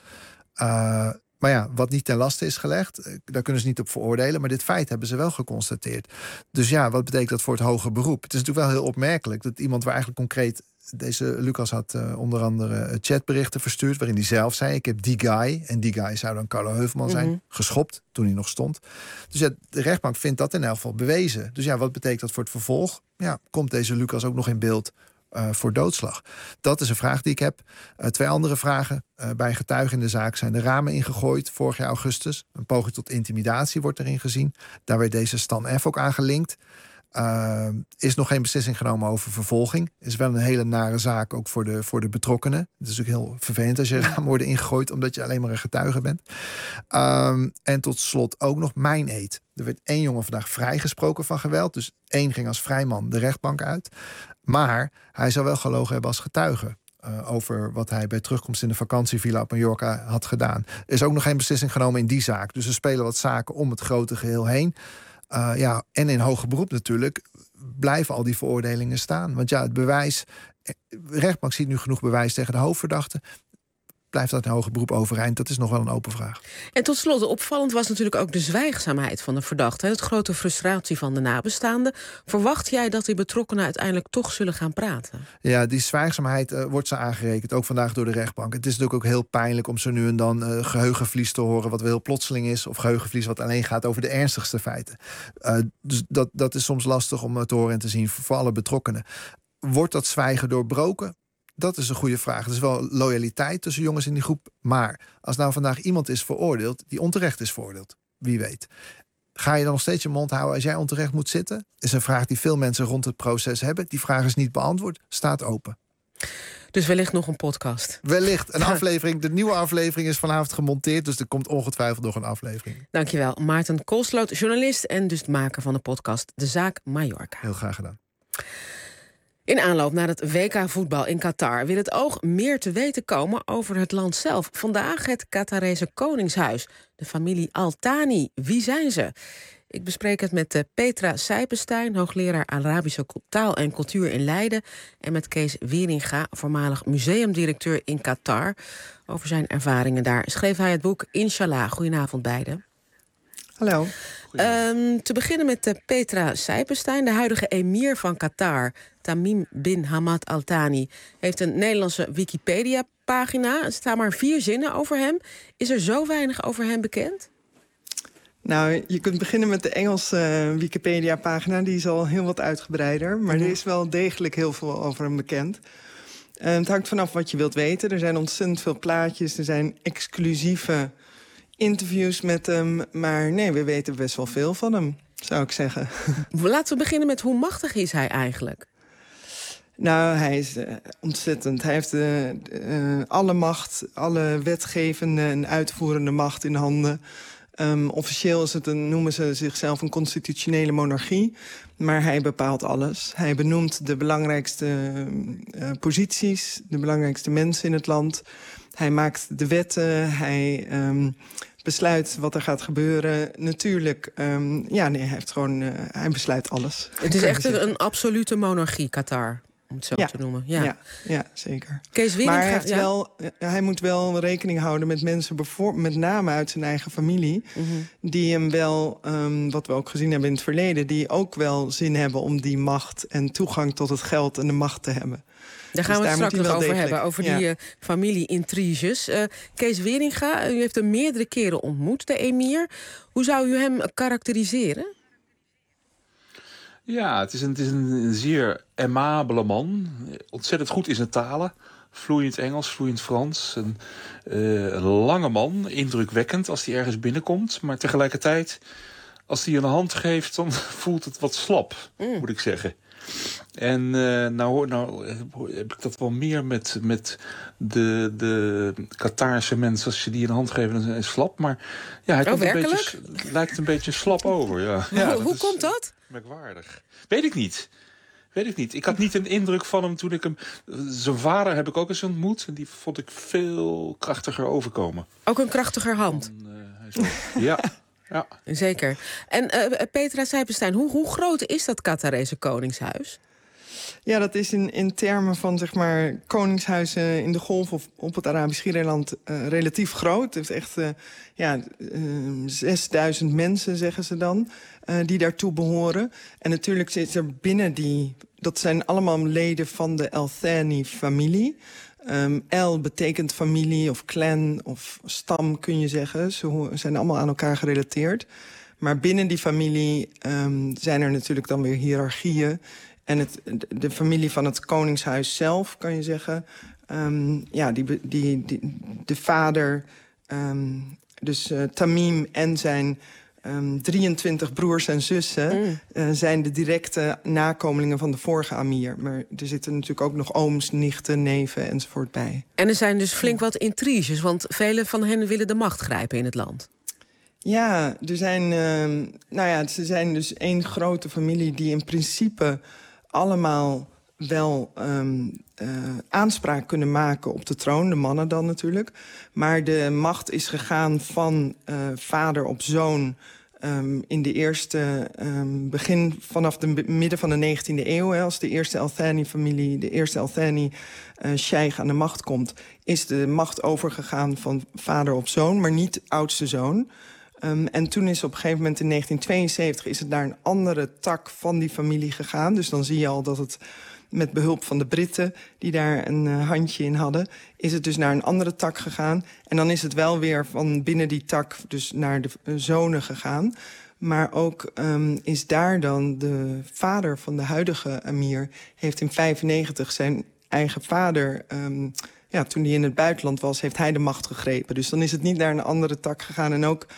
Uh, maar ja, wat niet ten laste is gelegd... daar kunnen ze niet op veroordelen... maar dit feit hebben ze wel geconstateerd. Dus ja, wat betekent dat voor het hoger beroep? Het is natuurlijk wel heel opmerkelijk... dat iemand waar eigenlijk concreet... Deze Lucas had uh, onder andere chatberichten verstuurd... waarin hij zelf zei, ik heb die guy... en die guy zou dan Carlo Heuvelman zijn, mm-hmm. geschopt toen hij nog stond. Dus ja, de rechtbank vindt dat in elk geval bewezen. Dus ja, wat betekent dat voor het vervolg? Ja, komt deze Lucas ook nog in beeld uh, voor doodslag? Dat is een vraag die ik heb. Uh, twee andere vragen uh, bij getuigen in de zaak... zijn de ramen ingegooid vorig jaar augustus. Een poging tot intimidatie wordt erin gezien. Daar werd deze Stan F ook aan gelinkt. Uh, is nog geen beslissing genomen over vervolging. Is wel een hele nare zaak ook voor de, voor de betrokkenen. Het is ook heel vervelend als je ramen worden ingegooid... omdat je alleen maar een getuige bent. Um, en tot slot ook nog mijn eed. Er werd één jongen vandaag vrijgesproken van geweld. Dus één ging als vrijman de rechtbank uit. Maar hij zou wel gelogen hebben als getuige. Uh, over wat hij bij terugkomst in de vakantievilla op Mallorca had gedaan. Er is ook nog geen beslissing genomen in die zaak. Dus er spelen wat zaken om het grote geheel heen. Uh, ja, en in hoger beroep natuurlijk blijven al die veroordelingen staan. Want ja, het bewijs... De rechtbank ziet nu genoeg bewijs tegen de hoofdverdachte. Blijft dat in hoger beroep overeind? Dat is nog wel een open vraag. En tot slot, opvallend was natuurlijk ook de zwijgzaamheid van de verdachte. Het grote frustratie van de nabestaanden. Verwacht jij dat die betrokkenen uiteindelijk toch zullen gaan praten? Ja, die zwijgzaamheid uh, wordt ze aangerekend. Ook vandaag door de rechtbank. Het is natuurlijk ook heel pijnlijk om zo nu en dan uh, geheugenverlies te horen... wat wel heel plotseling is. Of geheugenverlies wat alleen gaat over de ernstigste feiten. Uh, dus dat, dat is soms lastig om te horen en te zien voor, voor alle betrokkenen. Wordt dat zwijgen doorbroken? Dat is een goede vraag. Er is wel loyaliteit tussen jongens in die groep. Maar als nou vandaag iemand is veroordeeld... die onterecht is veroordeeld, wie weet... ga je dan nog steeds je mond houden als jij onterecht moet zitten? Is een vraag die veel mensen rond het proces hebben. Die vraag is niet beantwoord, staat open. Dus wellicht nog een podcast. Wellicht een aflevering. De nieuwe aflevering is vanavond gemonteerd... dus er komt ongetwijfeld nog een aflevering. Dankjewel, Maarten Koolsloot, journalist... en dus maker van de podcast De Zaak Mallorca. Heel graag gedaan. In aanloop naar het W K-voetbal in Qatar wil het oog meer te weten komen over het land zelf. Vandaag het Qatarese Koningshuis, de familie Al Thani. Wie zijn ze? Ik bespreek het met Petra Sijpenstein, hoogleraar Arabische taal en cultuur in Leiden, en met Kees Wieringa, voormalig museumdirecteur in Qatar. Over zijn ervaringen daar schreef hij het boek Inshallah. Goedenavond beiden. Hallo. Um, te beginnen met uh, Petra Sijpenstein, de huidige emir van Qatar, Tamim bin Hamad Al Thani, heeft een Nederlandse Wikipedia-pagina. Er staan maar vier zinnen over hem. Is er zo weinig over hem bekend? Nou, je kunt beginnen met de Engelse uh, Wikipedia-pagina. Die is al heel wat uitgebreider. Maar mm. er is wel degelijk heel veel over hem bekend. Uh, het hangt vanaf wat je wilt weten. Er zijn ontzettend veel plaatjes. Er zijn exclusieve interviews met hem. Maar nee, we weten best wel veel van hem, zou ik zeggen. Laten we beginnen met hoe machtig is hij eigenlijk? Nou, hij is uh, ontzettend. Hij heeft uh, uh, alle macht, alle wetgevende en uitvoerende macht in handen. Um, officieel is het een, noemen ze zichzelf een constitutionele monarchie. Maar hij bepaalt alles. Hij benoemt de belangrijkste uh, posities, de belangrijkste mensen in het land. Hij maakt de wetten, hij um, besluit wat er gaat gebeuren. Natuurlijk, um, ja, nee, hij heeft gewoon, uh, hij besluit alles. Het is echt een, een absolute monarchie, Qatar. Om het zo ja. te noemen. Ja, ja, ja zeker. Kees Wieringa, maar hij, heeft ja. wel, hij moet wel rekening houden met mensen, met name uit zijn eigen familie, mm-hmm. die hem wel, um, wat we ook gezien hebben in het verleden, die ook wel zin hebben om die macht en toegang tot het geld en de macht te hebben. Daar gaan dus we het straks nog over degelijk hebben, over ja. die uh, familie-intriges. Uh, Kees Wieringa, u heeft hem meerdere keren ontmoet, de emir. Hoe zou u hem karakteriseren? Ja, het is een, het is een, een zeer aimabele man. Ontzettend goed in zijn talen. Vloeiend Engels, vloeiend Frans. Een, uh, een lange man, indrukwekkend als hij ergens binnenkomt. Maar tegelijkertijd, als hij een hand geeft, dan voelt het wat slap, mm. moet ik zeggen. En uh, nou, nou heb ik dat wel meer met, met de, de Qatarse mensen. Als je die een hand geeft, dan zijn ze slap. Maar ja, hij oh, komt werkelijk? een beetje, lijkt een beetje slap over. Ja. Ja, hoe hoe is, komt dat? Merkwaardig. Weet ik niet. Weet ik niet. Ik had niet een indruk van hem toen ik hem... Zijn vader heb ik ook eens ontmoet. En die vond ik veel krachtiger overkomen. Ook een krachtiger hand? Dan, uh, hij zo, ja. Ja. Zeker. En uh, Petra Sijpenstein, hoe, hoe groot is dat Qatarese Koningshuis? Ja, dat is in, in termen van zeg maar koningshuizen in de golf of op het Arabisch Schiereiland uh, relatief groot. Het heeft echt uh, ja, uh, zesduizend mensen, zeggen ze dan, uh, die daartoe behoren. En natuurlijk zit er binnen die, dat zijn allemaal leden van de Al Thani-familie. Um, El betekent familie of clan of stam, kun je zeggen. Ze zijn allemaal aan elkaar gerelateerd. Maar binnen die familie um, zijn er natuurlijk dan weer hiërarchieën. En het, de familie van het koningshuis zelf, kan je zeggen, um, ja, die, die, die, de vader, um, dus uh, Tamim en zijn um, drieëntwintig broers en zussen, mm. uh, zijn de directe nakomelingen van de vorige amir. Maar er zitten natuurlijk ook nog ooms, nichten, neven enzovoort bij. En er zijn dus flink wat intriges, want velen van hen willen de macht grijpen in het land. Ja, er zijn, uh, nou ja, ze zijn dus één grote familie die in principe allemaal wel um, uh, aanspraak kunnen maken op de troon. De mannen dan natuurlijk. Maar de macht is gegaan van uh, vader op zoon um, in de eerste um, begin vanaf de midden van de negentiende eeuw. Hè, als de eerste Al Thani-familie, de eerste Al Thani uh, sheikh aan de macht komt, is de macht overgegaan van vader op zoon, maar niet oudste zoon. Um, en toen is op een gegeven moment in negentien tweeënzeventig is het naar een andere tak van die familie gegaan. Dus dan zie je al dat het met behulp van de Britten, die daar een uh, handje in hadden, is het dus naar een andere tak gegaan. En dan is het wel weer van binnen die tak dus naar de uh, zonen gegaan. Maar ook um, is daar dan de vader van de huidige amir, heeft in vijfennegentig zijn eigen vader, Um, ja, toen hij in het buitenland was, heeft hij de macht gegrepen. Dus dan is het niet naar een andere tak gegaan. En ook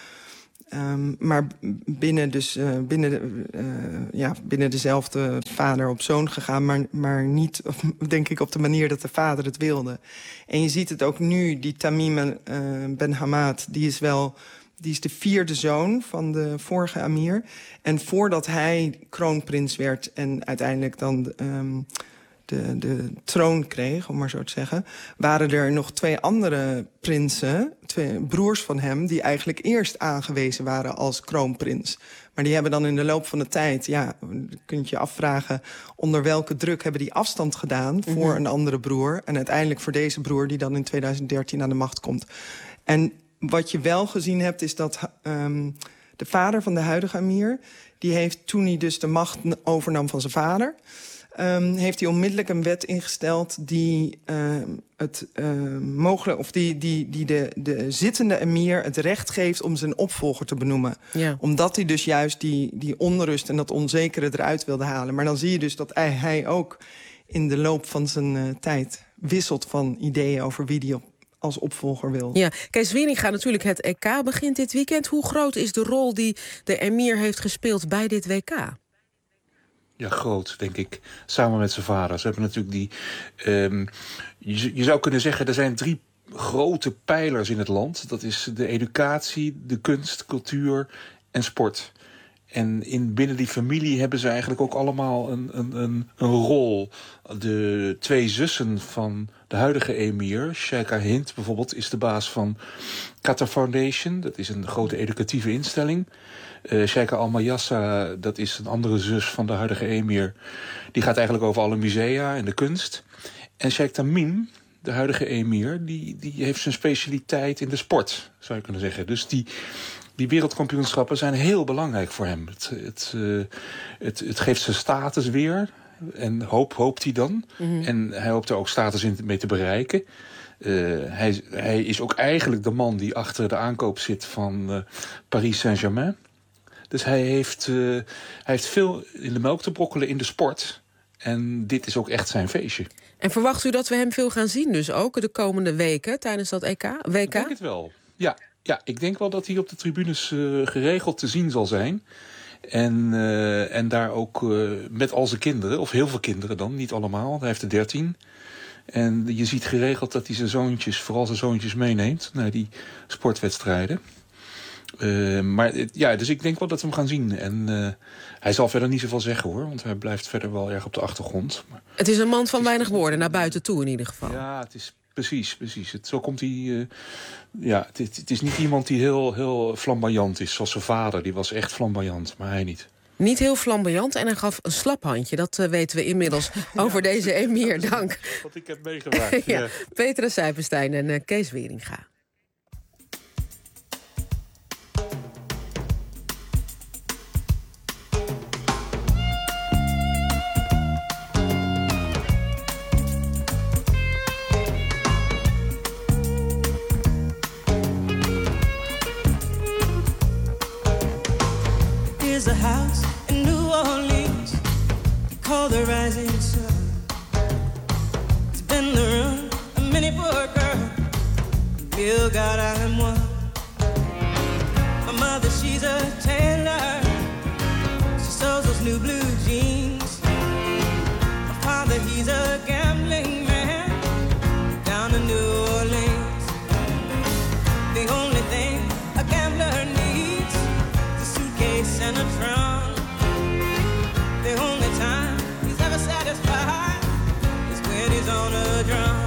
Um, maar binnen, dus, uh, binnen, de, uh, ja, binnen dezelfde vader op zoon gegaan, maar, maar niet, of, denk ik, op de manier dat de vader het wilde. En je ziet het ook nu, die Tamim uh, Ben Hamad, die is wel, die is de vierde zoon van de vorige amir. En voordat hij kroonprins werd en uiteindelijk dan um, de, de troon kreeg, om maar zo te zeggen, waren er nog twee andere prinsen, twee broers van hem, die eigenlijk eerst aangewezen waren als kroonprins. Maar die hebben dan in de loop van de tijd, ja, kun je je afvragen, onder welke druk hebben die afstand gedaan voor mm-hmm. een andere broer. En uiteindelijk voor deze broer die dan in tweeduizend dertien aan de macht komt. En wat je wel gezien hebt, is dat um, de vader van de huidige emir, die heeft toen hij dus de macht overnam van zijn vader, Um, heeft hij onmiddellijk een wet ingesteld die uh, het uh, mogelijk, of die, die, die de, de zittende emir het recht geeft om zijn opvolger te benoemen. Ja. Omdat hij dus juist die, die onrust en dat onzekere eruit wilde halen. Maar dan zie je dus dat hij, hij ook in de loop van zijn uh, tijd wisselt van ideeën over wie die op, als opvolger wil. Ja, Kees Wieringa, natuurlijk het E K begint dit weekend. Hoe groot is de rol die de emir heeft gespeeld bij dit W K? Ja, groot, denk ik. Samen met zijn vader. Ze hebben natuurlijk die... Um, je, je zou kunnen zeggen, er zijn drie grote pijlers in het land. Dat is de educatie, de kunst, cultuur en sport. En in, binnen die familie hebben ze eigenlijk ook allemaal een, een, een, een rol. De twee zussen van de huidige emir, Sheikha Hind bijvoorbeeld, is de baas van Qatar Foundation. Dat is een grote educatieve instelling. Uh, Sheikha Al-Mayassa, dat is een andere zus van de huidige emir. Die gaat eigenlijk over alle musea en de kunst. En Sheikh Tamim, de huidige emir, die, die heeft zijn specialiteit in de sport, zou je kunnen zeggen. Dus die, die wereldkampioenschappen zijn heel belangrijk voor hem. Het, het, uh, het, het geeft zijn status weer. En hoop, hoopt hij dan. Mm-hmm. En hij hoopt er ook status in mee te bereiken. Uh, hij, hij is ook eigenlijk de man die achter de aankoop zit van uh, Paris Saint-Germain. Dus hij heeft, uh, hij heeft veel in de melk te brokkelen in de sport. En dit is ook echt zijn feestje. En verwacht u dat we hem veel gaan zien dus ook de komende weken tijdens dat E K, W K? Ik denk het wel, ja. Ja, ik denk wel dat hij op de tribunes uh, geregeld te zien zal zijn. En, uh, en daar ook uh, met al zijn kinderen, of heel veel kinderen dan, niet allemaal. Hij heeft er dertien. En je ziet geregeld dat hij zijn zoontjes, vooral zijn zoontjes, meeneemt naar die sportwedstrijden. Uh, maar ja, dus ik denk wel dat we hem gaan zien. En uh, hij zal verder niet zoveel zeggen hoor, want hij blijft verder wel erg op de achtergrond. Maar het is een man van weinig woorden, naar buiten toe in ieder geval. Ja, het is precies, precies. Het, zo komt hij. Uh, ja, het, het is niet iemand die heel, heel flamboyant is, zoals zijn vader. Die was echt flamboyant, maar hij niet. Niet heel flamboyant en hij gaf een slap handje. Dat uh, weten we inmiddels over ja, deze emir. Dank. Wat ik heb meegemaakt. ja, ja. Petra Sijpenstein en uh, Kees Wieringa. There's a house in New Orleans called the Rising Sun. It's been the run of many poor girl. Bill God, I'm one. My mother, she's a tailor. She sews those new blue jeans. My father, he's a gambling man down in New Orleans. The only thing a gambler needs is a suitcase and a trunk. The only time he's ever satisfied is when he's on a drum.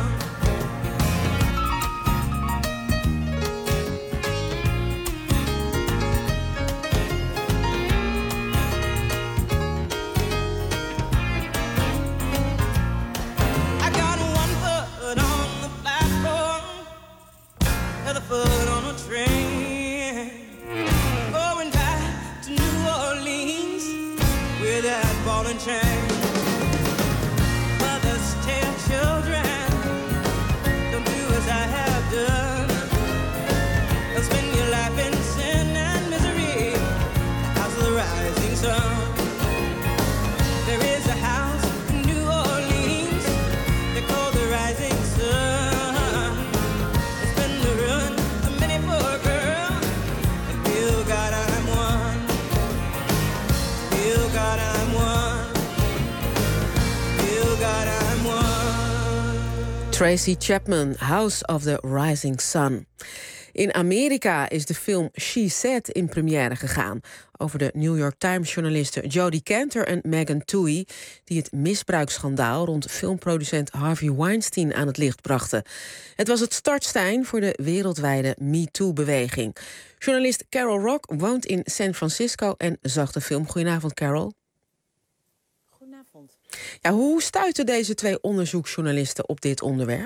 I got one foot on the platform, other foot on a train, going back to New Orleans with that ball and chain. Mothers tell children, don't do as I have done. They'll spend your life in sin and misery, the house of the rising sun. There is a house in New Orleans they call the Rising Sun. It's been the run of many poor girl, and Bill God, I'm one. Bill God, I'm one. Bill God, I'm one. Tracy Chapman, House of the Rising Sun. In Amerika is de film She Said in première gegaan. Over de New York Times-journalisten Jodie Cantor en Megan Twohey, die het misbruiksschandaal rond filmproducent Harvey Weinstein aan het licht brachten. Het was het startstein voor de wereldwijde MeToo-beweging. Journalist Carol Rock woont in San Francisco en zag de film. Goedenavond, Carol. Goedenavond. Ja, hoe stuiten deze twee onderzoeksjournalisten op dit onderwerp?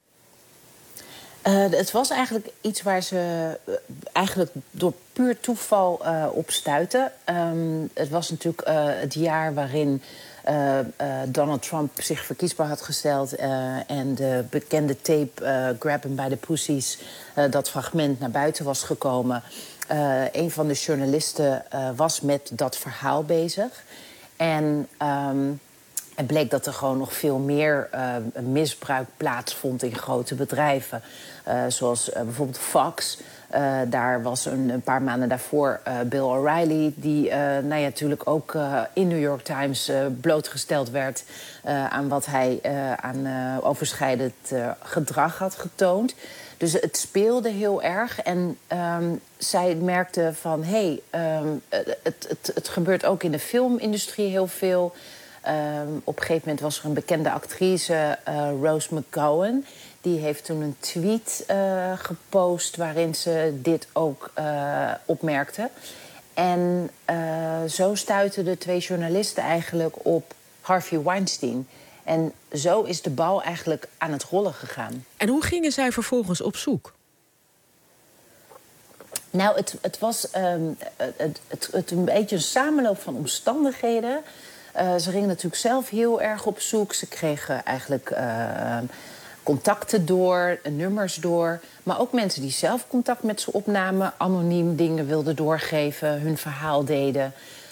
Uh, het was eigenlijk iets waar ze uh, eigenlijk door puur toeval uh, op stuitten. Um, het was natuurlijk uh, het jaar waarin uh, uh, Donald Trump zich verkiesbaar had gesteld. Uh, en de bekende tape uh, Grab Him by the Pussies, uh, dat fragment naar buiten was gekomen. Uh, een van de journalisten uh, was met dat verhaal bezig. En um, het bleek dat er gewoon nog veel meer uh, misbruik plaatsvond in grote bedrijven. Uh, zoals uh, bijvoorbeeld Fox. Uh, daar was een, een paar maanden daarvoor uh, Bill O'Reilly, die uh, nou ja, natuurlijk ook uh, in New York Times uh, blootgesteld werd uh, aan wat hij uh, aan uh, overschrijdend uh, gedrag had getoond. Dus het speelde heel erg. En um, zij merkte van, hé, hey, um, het, het, het gebeurt ook in de filmindustrie heel veel. Um, op een gegeven moment was er een bekende actrice, uh, Rose McGowan. Die heeft toen een tweet uh, gepost waarin ze dit ook uh, opmerkte. En uh, zo stuitten de twee journalisten eigenlijk op Harvey Weinstein. En zo is de bal eigenlijk aan het rollen gegaan. En hoe gingen zij vervolgens op zoek? Nou, het, het was um, het, het, het een beetje een samenloop van omstandigheden. Uh, ze gingen natuurlijk zelf heel erg op zoek. Ze kregen eigenlijk uh, contacten door, nummers door. Maar ook mensen die zelf contact met ze opnamen, anoniem dingen wilden doorgeven, hun verhaal deden.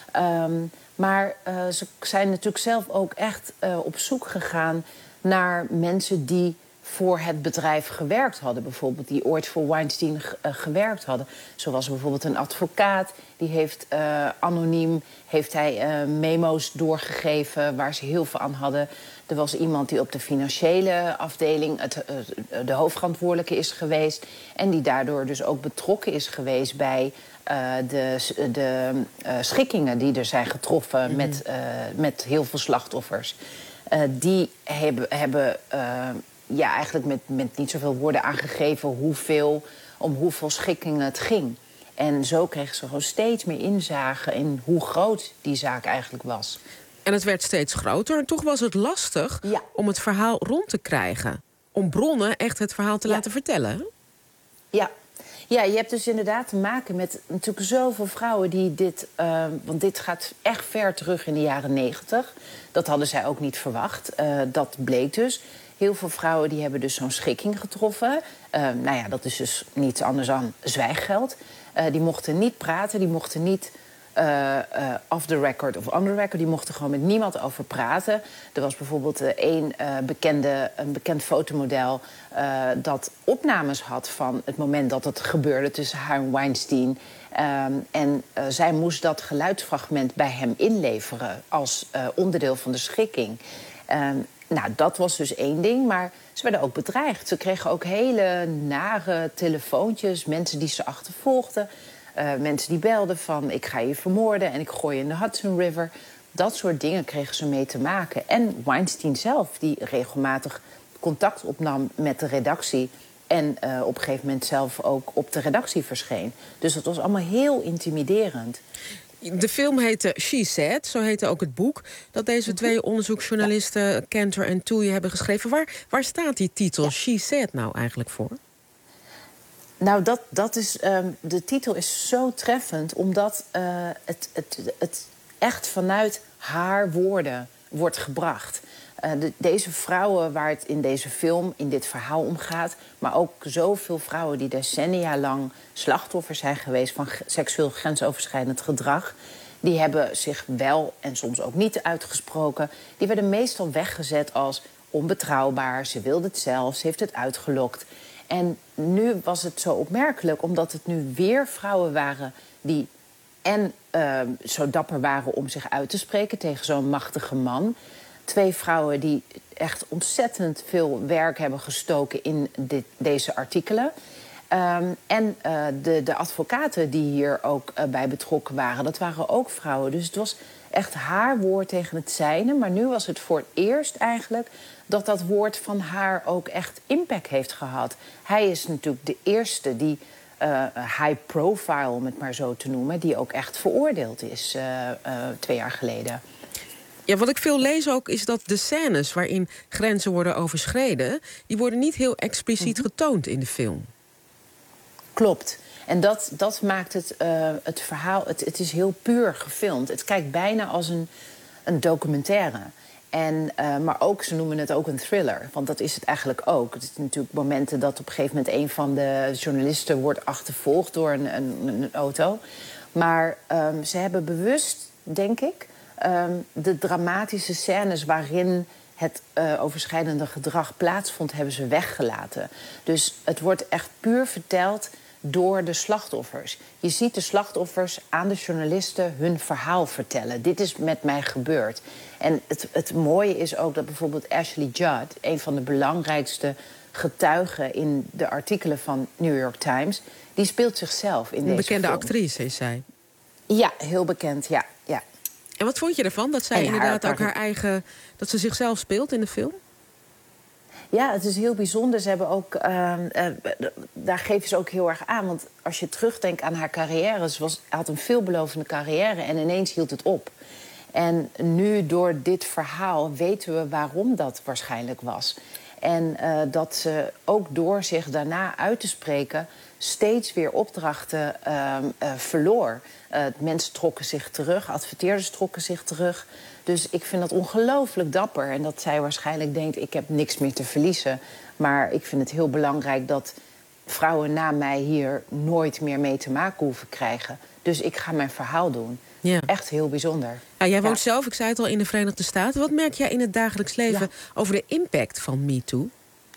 Um, maar uh, ze zijn natuurlijk zelf ook echt uh, op zoek gegaan naar mensen die voor het bedrijf gewerkt hadden. Bijvoorbeeld die ooit voor Weinstein g- uh, gewerkt hadden. Zo was er bijvoorbeeld een advocaat. Die heeft uh, anoniem heeft hij, uh, memo's doorgegeven waar ze heel veel aan hadden. Er was iemand die op de financiële afdeling het, uh, de hoofdverantwoordelijke is geweest. En die daardoor dus ook betrokken is geweest bij uh, de, de uh, schikkingen die er zijn getroffen mm-hmm. met, uh, met heel veel slachtoffers. Uh, die hebben... hebben uh, ja, eigenlijk met, met niet zoveel woorden aangegeven hoeveel, om hoeveel schikkingen het ging. En zo kregen ze gewoon steeds meer inzage in hoe groot die zaak eigenlijk was. En het werd steeds groter en toch was het lastig ja. om het verhaal rond te krijgen. Om bronnen echt het verhaal te ja. laten vertellen. Ja. Ja, je hebt dus inderdaad te maken met natuurlijk zoveel vrouwen die dit... Uh, want dit gaat echt ver terug in de jaren negentig. Dat hadden zij ook niet verwacht. Uh, dat bleek dus. Heel veel vrouwen die hebben dus zo'n schikking getroffen. Uh, nou ja, dat is dus niets anders dan zwijggeld. Uh, die mochten niet praten, die mochten niet uh, uh, off the record of on the record. Die mochten gewoon met niemand over praten. Er was bijvoorbeeld uh, één uh, bekende, een bekend fotomodel uh, dat opnames had van het moment dat het gebeurde tussen haar en Weinstein. Um, en uh, zij moest dat geluidsfragment bij hem inleveren als uh, onderdeel van de schikking. Um, Nou, dat was dus één ding, maar ze werden ook bedreigd. Ze kregen ook hele nare telefoontjes, mensen die ze achtervolgden. Uh, mensen die belden van, ik ga je vermoorden en ik gooi je in de Hudson River. Dat soort dingen kregen ze mee te maken. En Weinstein zelf, die regelmatig contact opnam met de redactie en uh, op een gegeven moment zelf ook op de redactie verscheen. Dus dat was allemaal heel intimiderend. De film heette She Said, zo heette ook het boek dat deze twee onderzoeksjournalisten Cantor en Twohey hebben geschreven. Waar, waar staat die titel ja. She Said nou eigenlijk voor? Nou, dat, dat is, um, de titel is zo treffend omdat uh, het, het, het echt vanuit haar woorden wordt gebracht. Uh, de, deze vrouwen waar het in deze film, in dit verhaal om gaat, maar ook zoveel vrouwen die decennia lang slachtoffer zijn geweest van seksueel grensoverschrijdend gedrag, die hebben zich wel en soms ook niet uitgesproken. Die werden meestal weggezet als onbetrouwbaar. Ze wilde het zelf, ze heeft het uitgelokt. En nu was het zo opmerkelijk, omdat het nu weer vrouwen waren die en uh, zo dapper waren om zich uit te spreken tegen zo'n machtige man. Twee vrouwen die echt ontzettend veel werk hebben gestoken in dit, deze artikelen. Um, en uh, de, de advocaten die hier ook uh, bij betrokken waren, dat waren ook vrouwen. Dus het was echt haar woord tegen het zijne. Maar nu was het voor het eerst eigenlijk dat dat woord van haar ook echt impact heeft gehad. Hij is natuurlijk de eerste die uh, high profile, om het maar zo te noemen, die ook echt veroordeeld is uh, uh, twee jaar geleden. Ja, wat ik veel lees ook is dat de scènes waarin grenzen worden overschreden, die worden niet heel expliciet mm-hmm. getoond in de film. Klopt. En dat, dat maakt het, uh, het verhaal... Het, het is heel puur gefilmd. Het kijkt bijna als een, een documentaire. En, uh, maar ook, ze noemen het ook een thriller. Want dat is het eigenlijk ook. Het is natuurlijk momenten dat op een gegeven moment een van de journalisten wordt achtervolgd door een, een, een auto. Maar um, ze hebben bewust, denk ik, um, de dramatische scènes waarin het uh, overschrijdende gedrag plaatsvond, hebben ze weggelaten. Dus het wordt echt puur verteld door de slachtoffers. Je ziet de slachtoffers aan de journalisten hun verhaal vertellen. Dit is met mij gebeurd. En het, het mooie is ook dat bijvoorbeeld Ashley Judd, een van de belangrijkste getuigen in de artikelen van New York Times, die speelt zichzelf in deze film. Een bekende actrice is zij. Ja, heel bekend, ja. ja. En wat vond je ervan, dat zij En inderdaad haar- ook haar eigen, dat ze zichzelf speelt in de film? Ja, het is heel bijzonder. Ze hebben ook, uh, uh, daar geven ze ook heel erg aan. Want als je terugdenkt aan haar carrière, ze was, had een veelbelovende carrière en ineens hield het op. En nu door dit verhaal weten we waarom dat waarschijnlijk was. En uh, dat ze ook door zich daarna uit te spreken steeds weer opdrachten uh, uh, verloor. Uh, mensen trokken zich terug, adverteerders trokken zich terug. Dus ik vind dat ongelooflijk dapper. En dat zij waarschijnlijk denkt, ik heb niks meer te verliezen. Maar ik vind het heel belangrijk dat vrouwen na mij hier nooit meer mee te maken hoeven krijgen. Dus ik ga mijn verhaal doen. Ja. Echt heel bijzonder. Ja, jij woont Ja. zelf, ik zei het al, in de Verenigde Staten. Wat merk jij in het dagelijks leven Ja. over de impact van MeToo?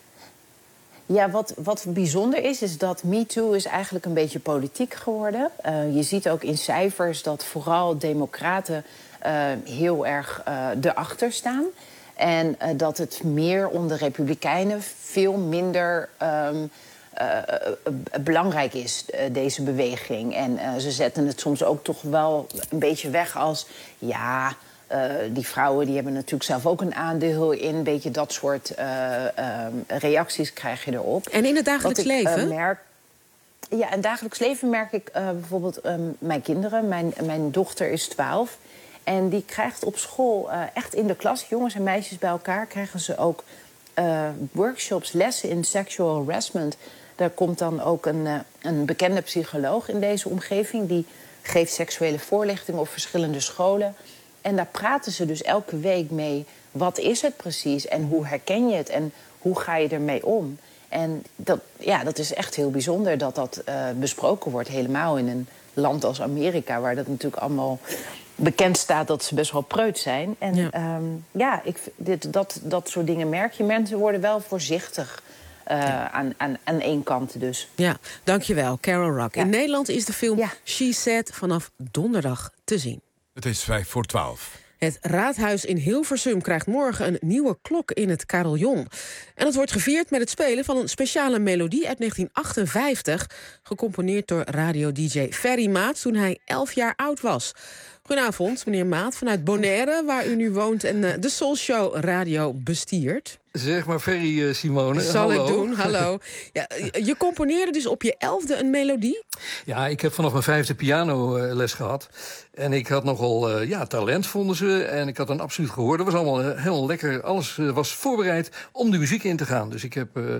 Ja, wat, wat bijzonder is, is dat MeToo is eigenlijk een beetje politiek geworden. Uh, je ziet ook in cijfers dat vooral democraten uh, heel erg uh, erachter staan. En uh, dat het meer onder republikeinen veel minder um, uh, uh, belangrijk is, uh, deze beweging. En uh, ze zetten het soms ook toch wel een beetje weg als, ja, Uh, die vrouwen die hebben natuurlijk zelf ook een aandeel in. Een beetje dat soort uh, uh, reacties krijg je erop. En in het dagelijks Wat ik, uh, leven? merk, ja, in het dagelijks leven merk ik uh, bijvoorbeeld um, mijn kinderen. Mijn, mijn dochter is twaalf. En die krijgt op school, uh, echt in de klas, jongens en meisjes bij elkaar, krijgen ze ook uh, workshops, lessen in sexual harassment. Daar komt dan ook een, uh, een bekende psycholoog in deze omgeving. Die geeft seksuele voorlichting op verschillende scholen. En daar praten ze dus elke week mee. Wat is het precies en hoe herken je het en hoe ga je ermee om? En dat, ja, dat is echt heel bijzonder dat dat uh, besproken wordt. Helemaal in een land als Amerika, waar dat natuurlijk allemaal bekend staat dat ze best wel preut zijn. En ja, um, ja ik, dit, dat, dat soort dingen merk je. Mensen worden wel voorzichtig uh, ja. aan, aan, aan één kant dus. Ja, dankjewel, Carol Rock. Ja. In Nederland is de film Ja. She Said vanaf donderdag te zien. Het is vijf voor twaalf. Het Raadhuis in Hilversum krijgt morgen een nieuwe klok in het carillon. En dat wordt gevierd met het spelen van een speciale melodie uit negentien achtenvijftig... gecomponeerd door radio-d j Ferry Maat toen hij elf jaar oud was. Goedenavond, meneer Maat, vanuit Bonaire, waar u nu woont en uh, de Soul Show radio bestiert. Zeg maar Ferry, uh, Simone. Zal hallo. ik doen, hallo. Ja, je componeerde dus op je elfde een melodie? Ja, ik heb vanaf mijn vijfde pianoles gehad. En ik had nogal uh, ja, talent, vonden ze. En ik had een absoluut gehoor. Dat was allemaal uh, heel lekker. Alles uh, was voorbereid om de muziek in te gaan. Dus ik heb uh,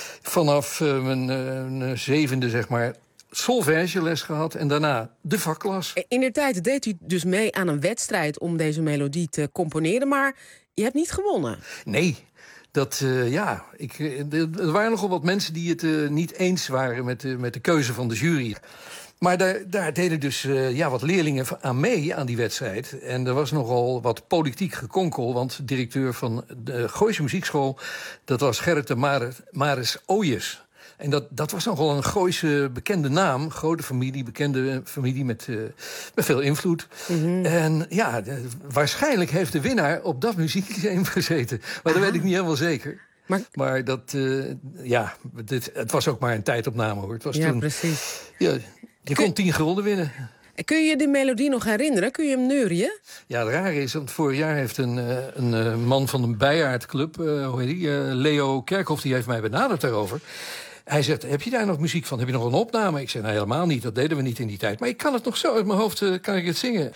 vanaf uh, mijn, uh, mijn zevende, zeg maar, solfègeles gehad en daarna de vakklas. In de tijd deed u dus mee aan een wedstrijd om deze melodie te componeren, maar je hebt niet gewonnen. Nee. Dat, uh, ja, ik, er waren nogal wat mensen die het uh, niet eens waren met, uh, met de keuze van de jury. Maar daar, daar deden dus uh, ja, wat leerlingen aan mee aan die wedstrijd. En er was nogal wat politiek gekonkel, want de directeur van de Gooise Muziekschool, dat was Gerrit de Maris, Maris Ooyes. En dat, dat was nogal een Gooise bekende naam. Grote familie, bekende familie met, uh, met veel invloed. Mm-hmm. En ja, de, waarschijnlijk heeft de winnaar op dat muziekmuseum gezeten. Maar dat weet ik niet helemaal zeker. Maar, maar dat, uh, ja, dit, het was ook maar een tijdopname, hoor. Het was ja, toen, precies. Ja, je kon tien gulden winnen. Kun je je die melodie nog herinneren? Kun je hem neurien? Ja, het rare is, want vorig jaar heeft een, een, een man van de Bijaardclub, uh, hoe heet die, uh, Leo Kerkhoff, die heeft mij benaderd daarover. Hij zegt, heb je daar nog muziek van? Heb je nog een opname? Ik zeg, nou, helemaal niet, dat deden we niet in die tijd. Maar ik kan het nog zo uit mijn hoofd, uh, kan ik het zingen.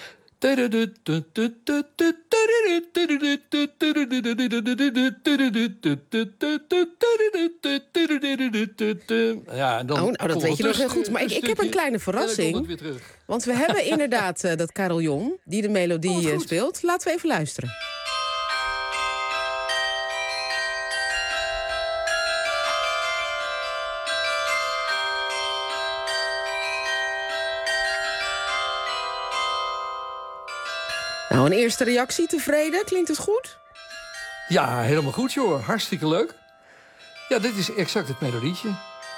Ja, en dan oh, nou, dat weet je nog heel goed. Maar ik, ik heb een kleine verrassing. Want we hebben inderdaad uh, dat carillon die de melodie oh, speelt. Laten we even luisteren. Nou, een eerste reactie, tevreden? Klinkt het goed? Ja, helemaal goed, joh. Hartstikke leuk. Ja, dit is exact het melodietje.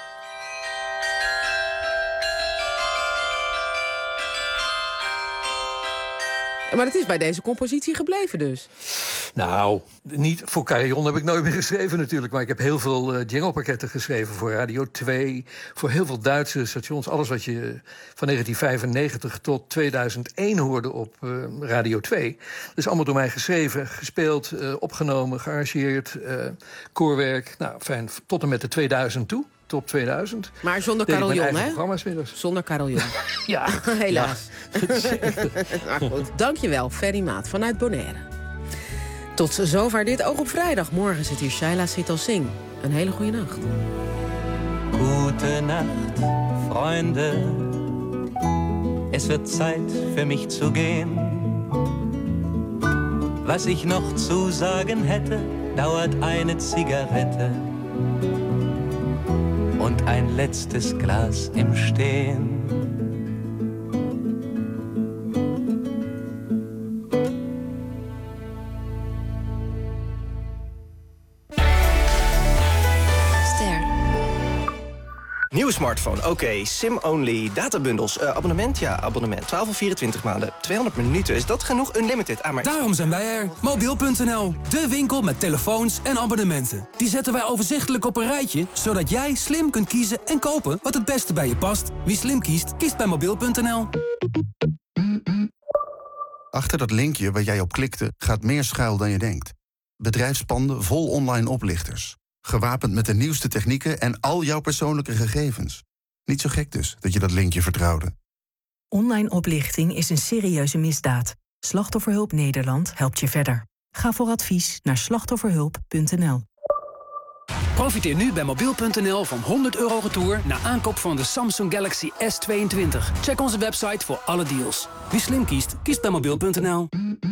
Maar het is bij deze compositie gebleven dus. Nou, niet voor Carillon heb ik nooit meer geschreven natuurlijk. Maar ik heb heel veel uh, jinglepakketten geschreven voor Radio twee. Voor heel veel Duitse stations. Alles wat je van negentien vijfennegentig tot tweeduizend één hoorde op uh, Radio twee. Dat is allemaal door mij geschreven, gespeeld, uh, opgenomen, gearrangeerd. Uh, koorwerk, nou fijn, tot en met de tweeduizend toe. Top tweeduizend. Maar zonder carillon, hè? Zonder carillon. Ja. Helaas. Ja. Maar goed, dankjewel, Ferry Maat vanuit Bonaire. Tot zover dit Oog op Vrijdag. Morgen zit hier Shaila Sital Singh. Een hele goede nacht. Gute Nacht, Freunde. Es wird Zeit für mich zu gehen. Was ich noch zu sagen hätte, dauert eine Zigarette und ein letztes Glas im Stehen. Nieuwe smartphone, oké. Okay. SIM-only, databundels, uh, abonnement, ja, abonnement. twaalf of vierentwintig maanden, tweehonderd minuten. Is dat genoeg? Unlimited. Ah, maar... Daarom zijn wij er. Mobiel punt n l, de winkel met telefoons en abonnementen. Die zetten wij overzichtelijk op een rijtje, zodat jij slim kunt kiezen en kopen wat het beste bij je past. Wie slim kiest, kiest bij mobiel punt n l. Achter dat linkje waar jij op klikte gaat meer schuil dan je denkt. Bedrijfspanden vol online oplichters. Gewapend met de nieuwste technieken en al jouw persoonlijke gegevens. Niet zo gek dus, dat je dat linkje vertrouwde. Online oplichting is een serieuze misdaad. Slachtofferhulp Nederland helpt je verder. Ga voor advies naar slachtofferhulp punt n l. Profiteer nu bij mobiel punt n l van honderd euro retour na aankoop van de Samsung Galaxy S tweeëntwintig. Check onze website voor alle deals. Wie slim kiest, kiest bij mobiel punt n l.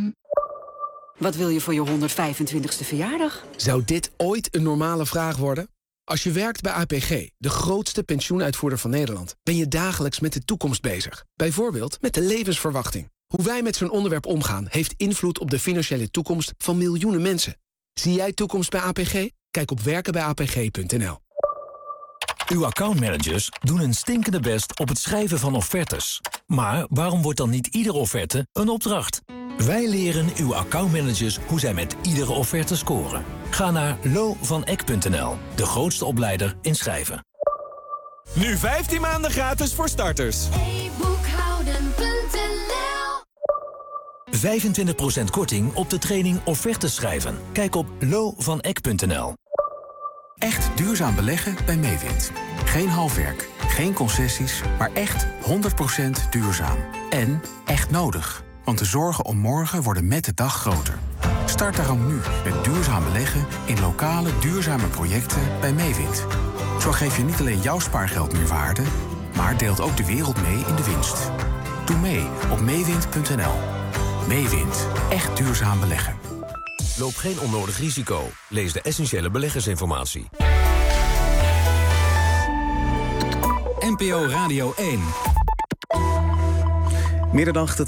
Wat wil je voor je honderdvijfentwintigste verjaardag? Zou dit ooit een normale vraag worden? Als je werkt bij A P G, de grootste pensioenuitvoerder van Nederland, ben je dagelijks met de toekomst bezig. Bijvoorbeeld met de levensverwachting. Hoe wij met zo'n onderwerp omgaan heeft invloed op de financiële toekomst van miljoenen mensen. Zie jij toekomst bij A P G? Kijk op werken bij a p g punt n l. Uw accountmanagers doen een stinkende best op het schrijven van offertes. Maar waarom wordt dan niet iedere offerte een opdracht? Wij leren uw accountmanagers hoe zij met iedere offerte scoren. Ga naar lo van eck punt n l, de grootste opleider in schrijven. Nu vijftien maanden gratis voor starters. e boekhouden punt n l. vijfentwintig procent korting op de training offertes schrijven. Kijk op lo van eck punt n l. Echt duurzaam beleggen bij Meewind. Geen halfwerk, geen concessies, maar echt honderd procent duurzaam. En echt nodig. Want de zorgen om morgen worden met de dag groter. Start daarom nu met duurzaam beleggen in lokale duurzame projecten bij Meewind. Zo geef je niet alleen jouw spaargeld meer waarde, maar deelt ook de wereld mee in de winst. Doe mee op meewind punt n l. Meewind. Echt duurzaam beleggen. Loop geen onnodig risico. Lees de essentiële beleggersinformatie. N P O Radio één. Middernacht.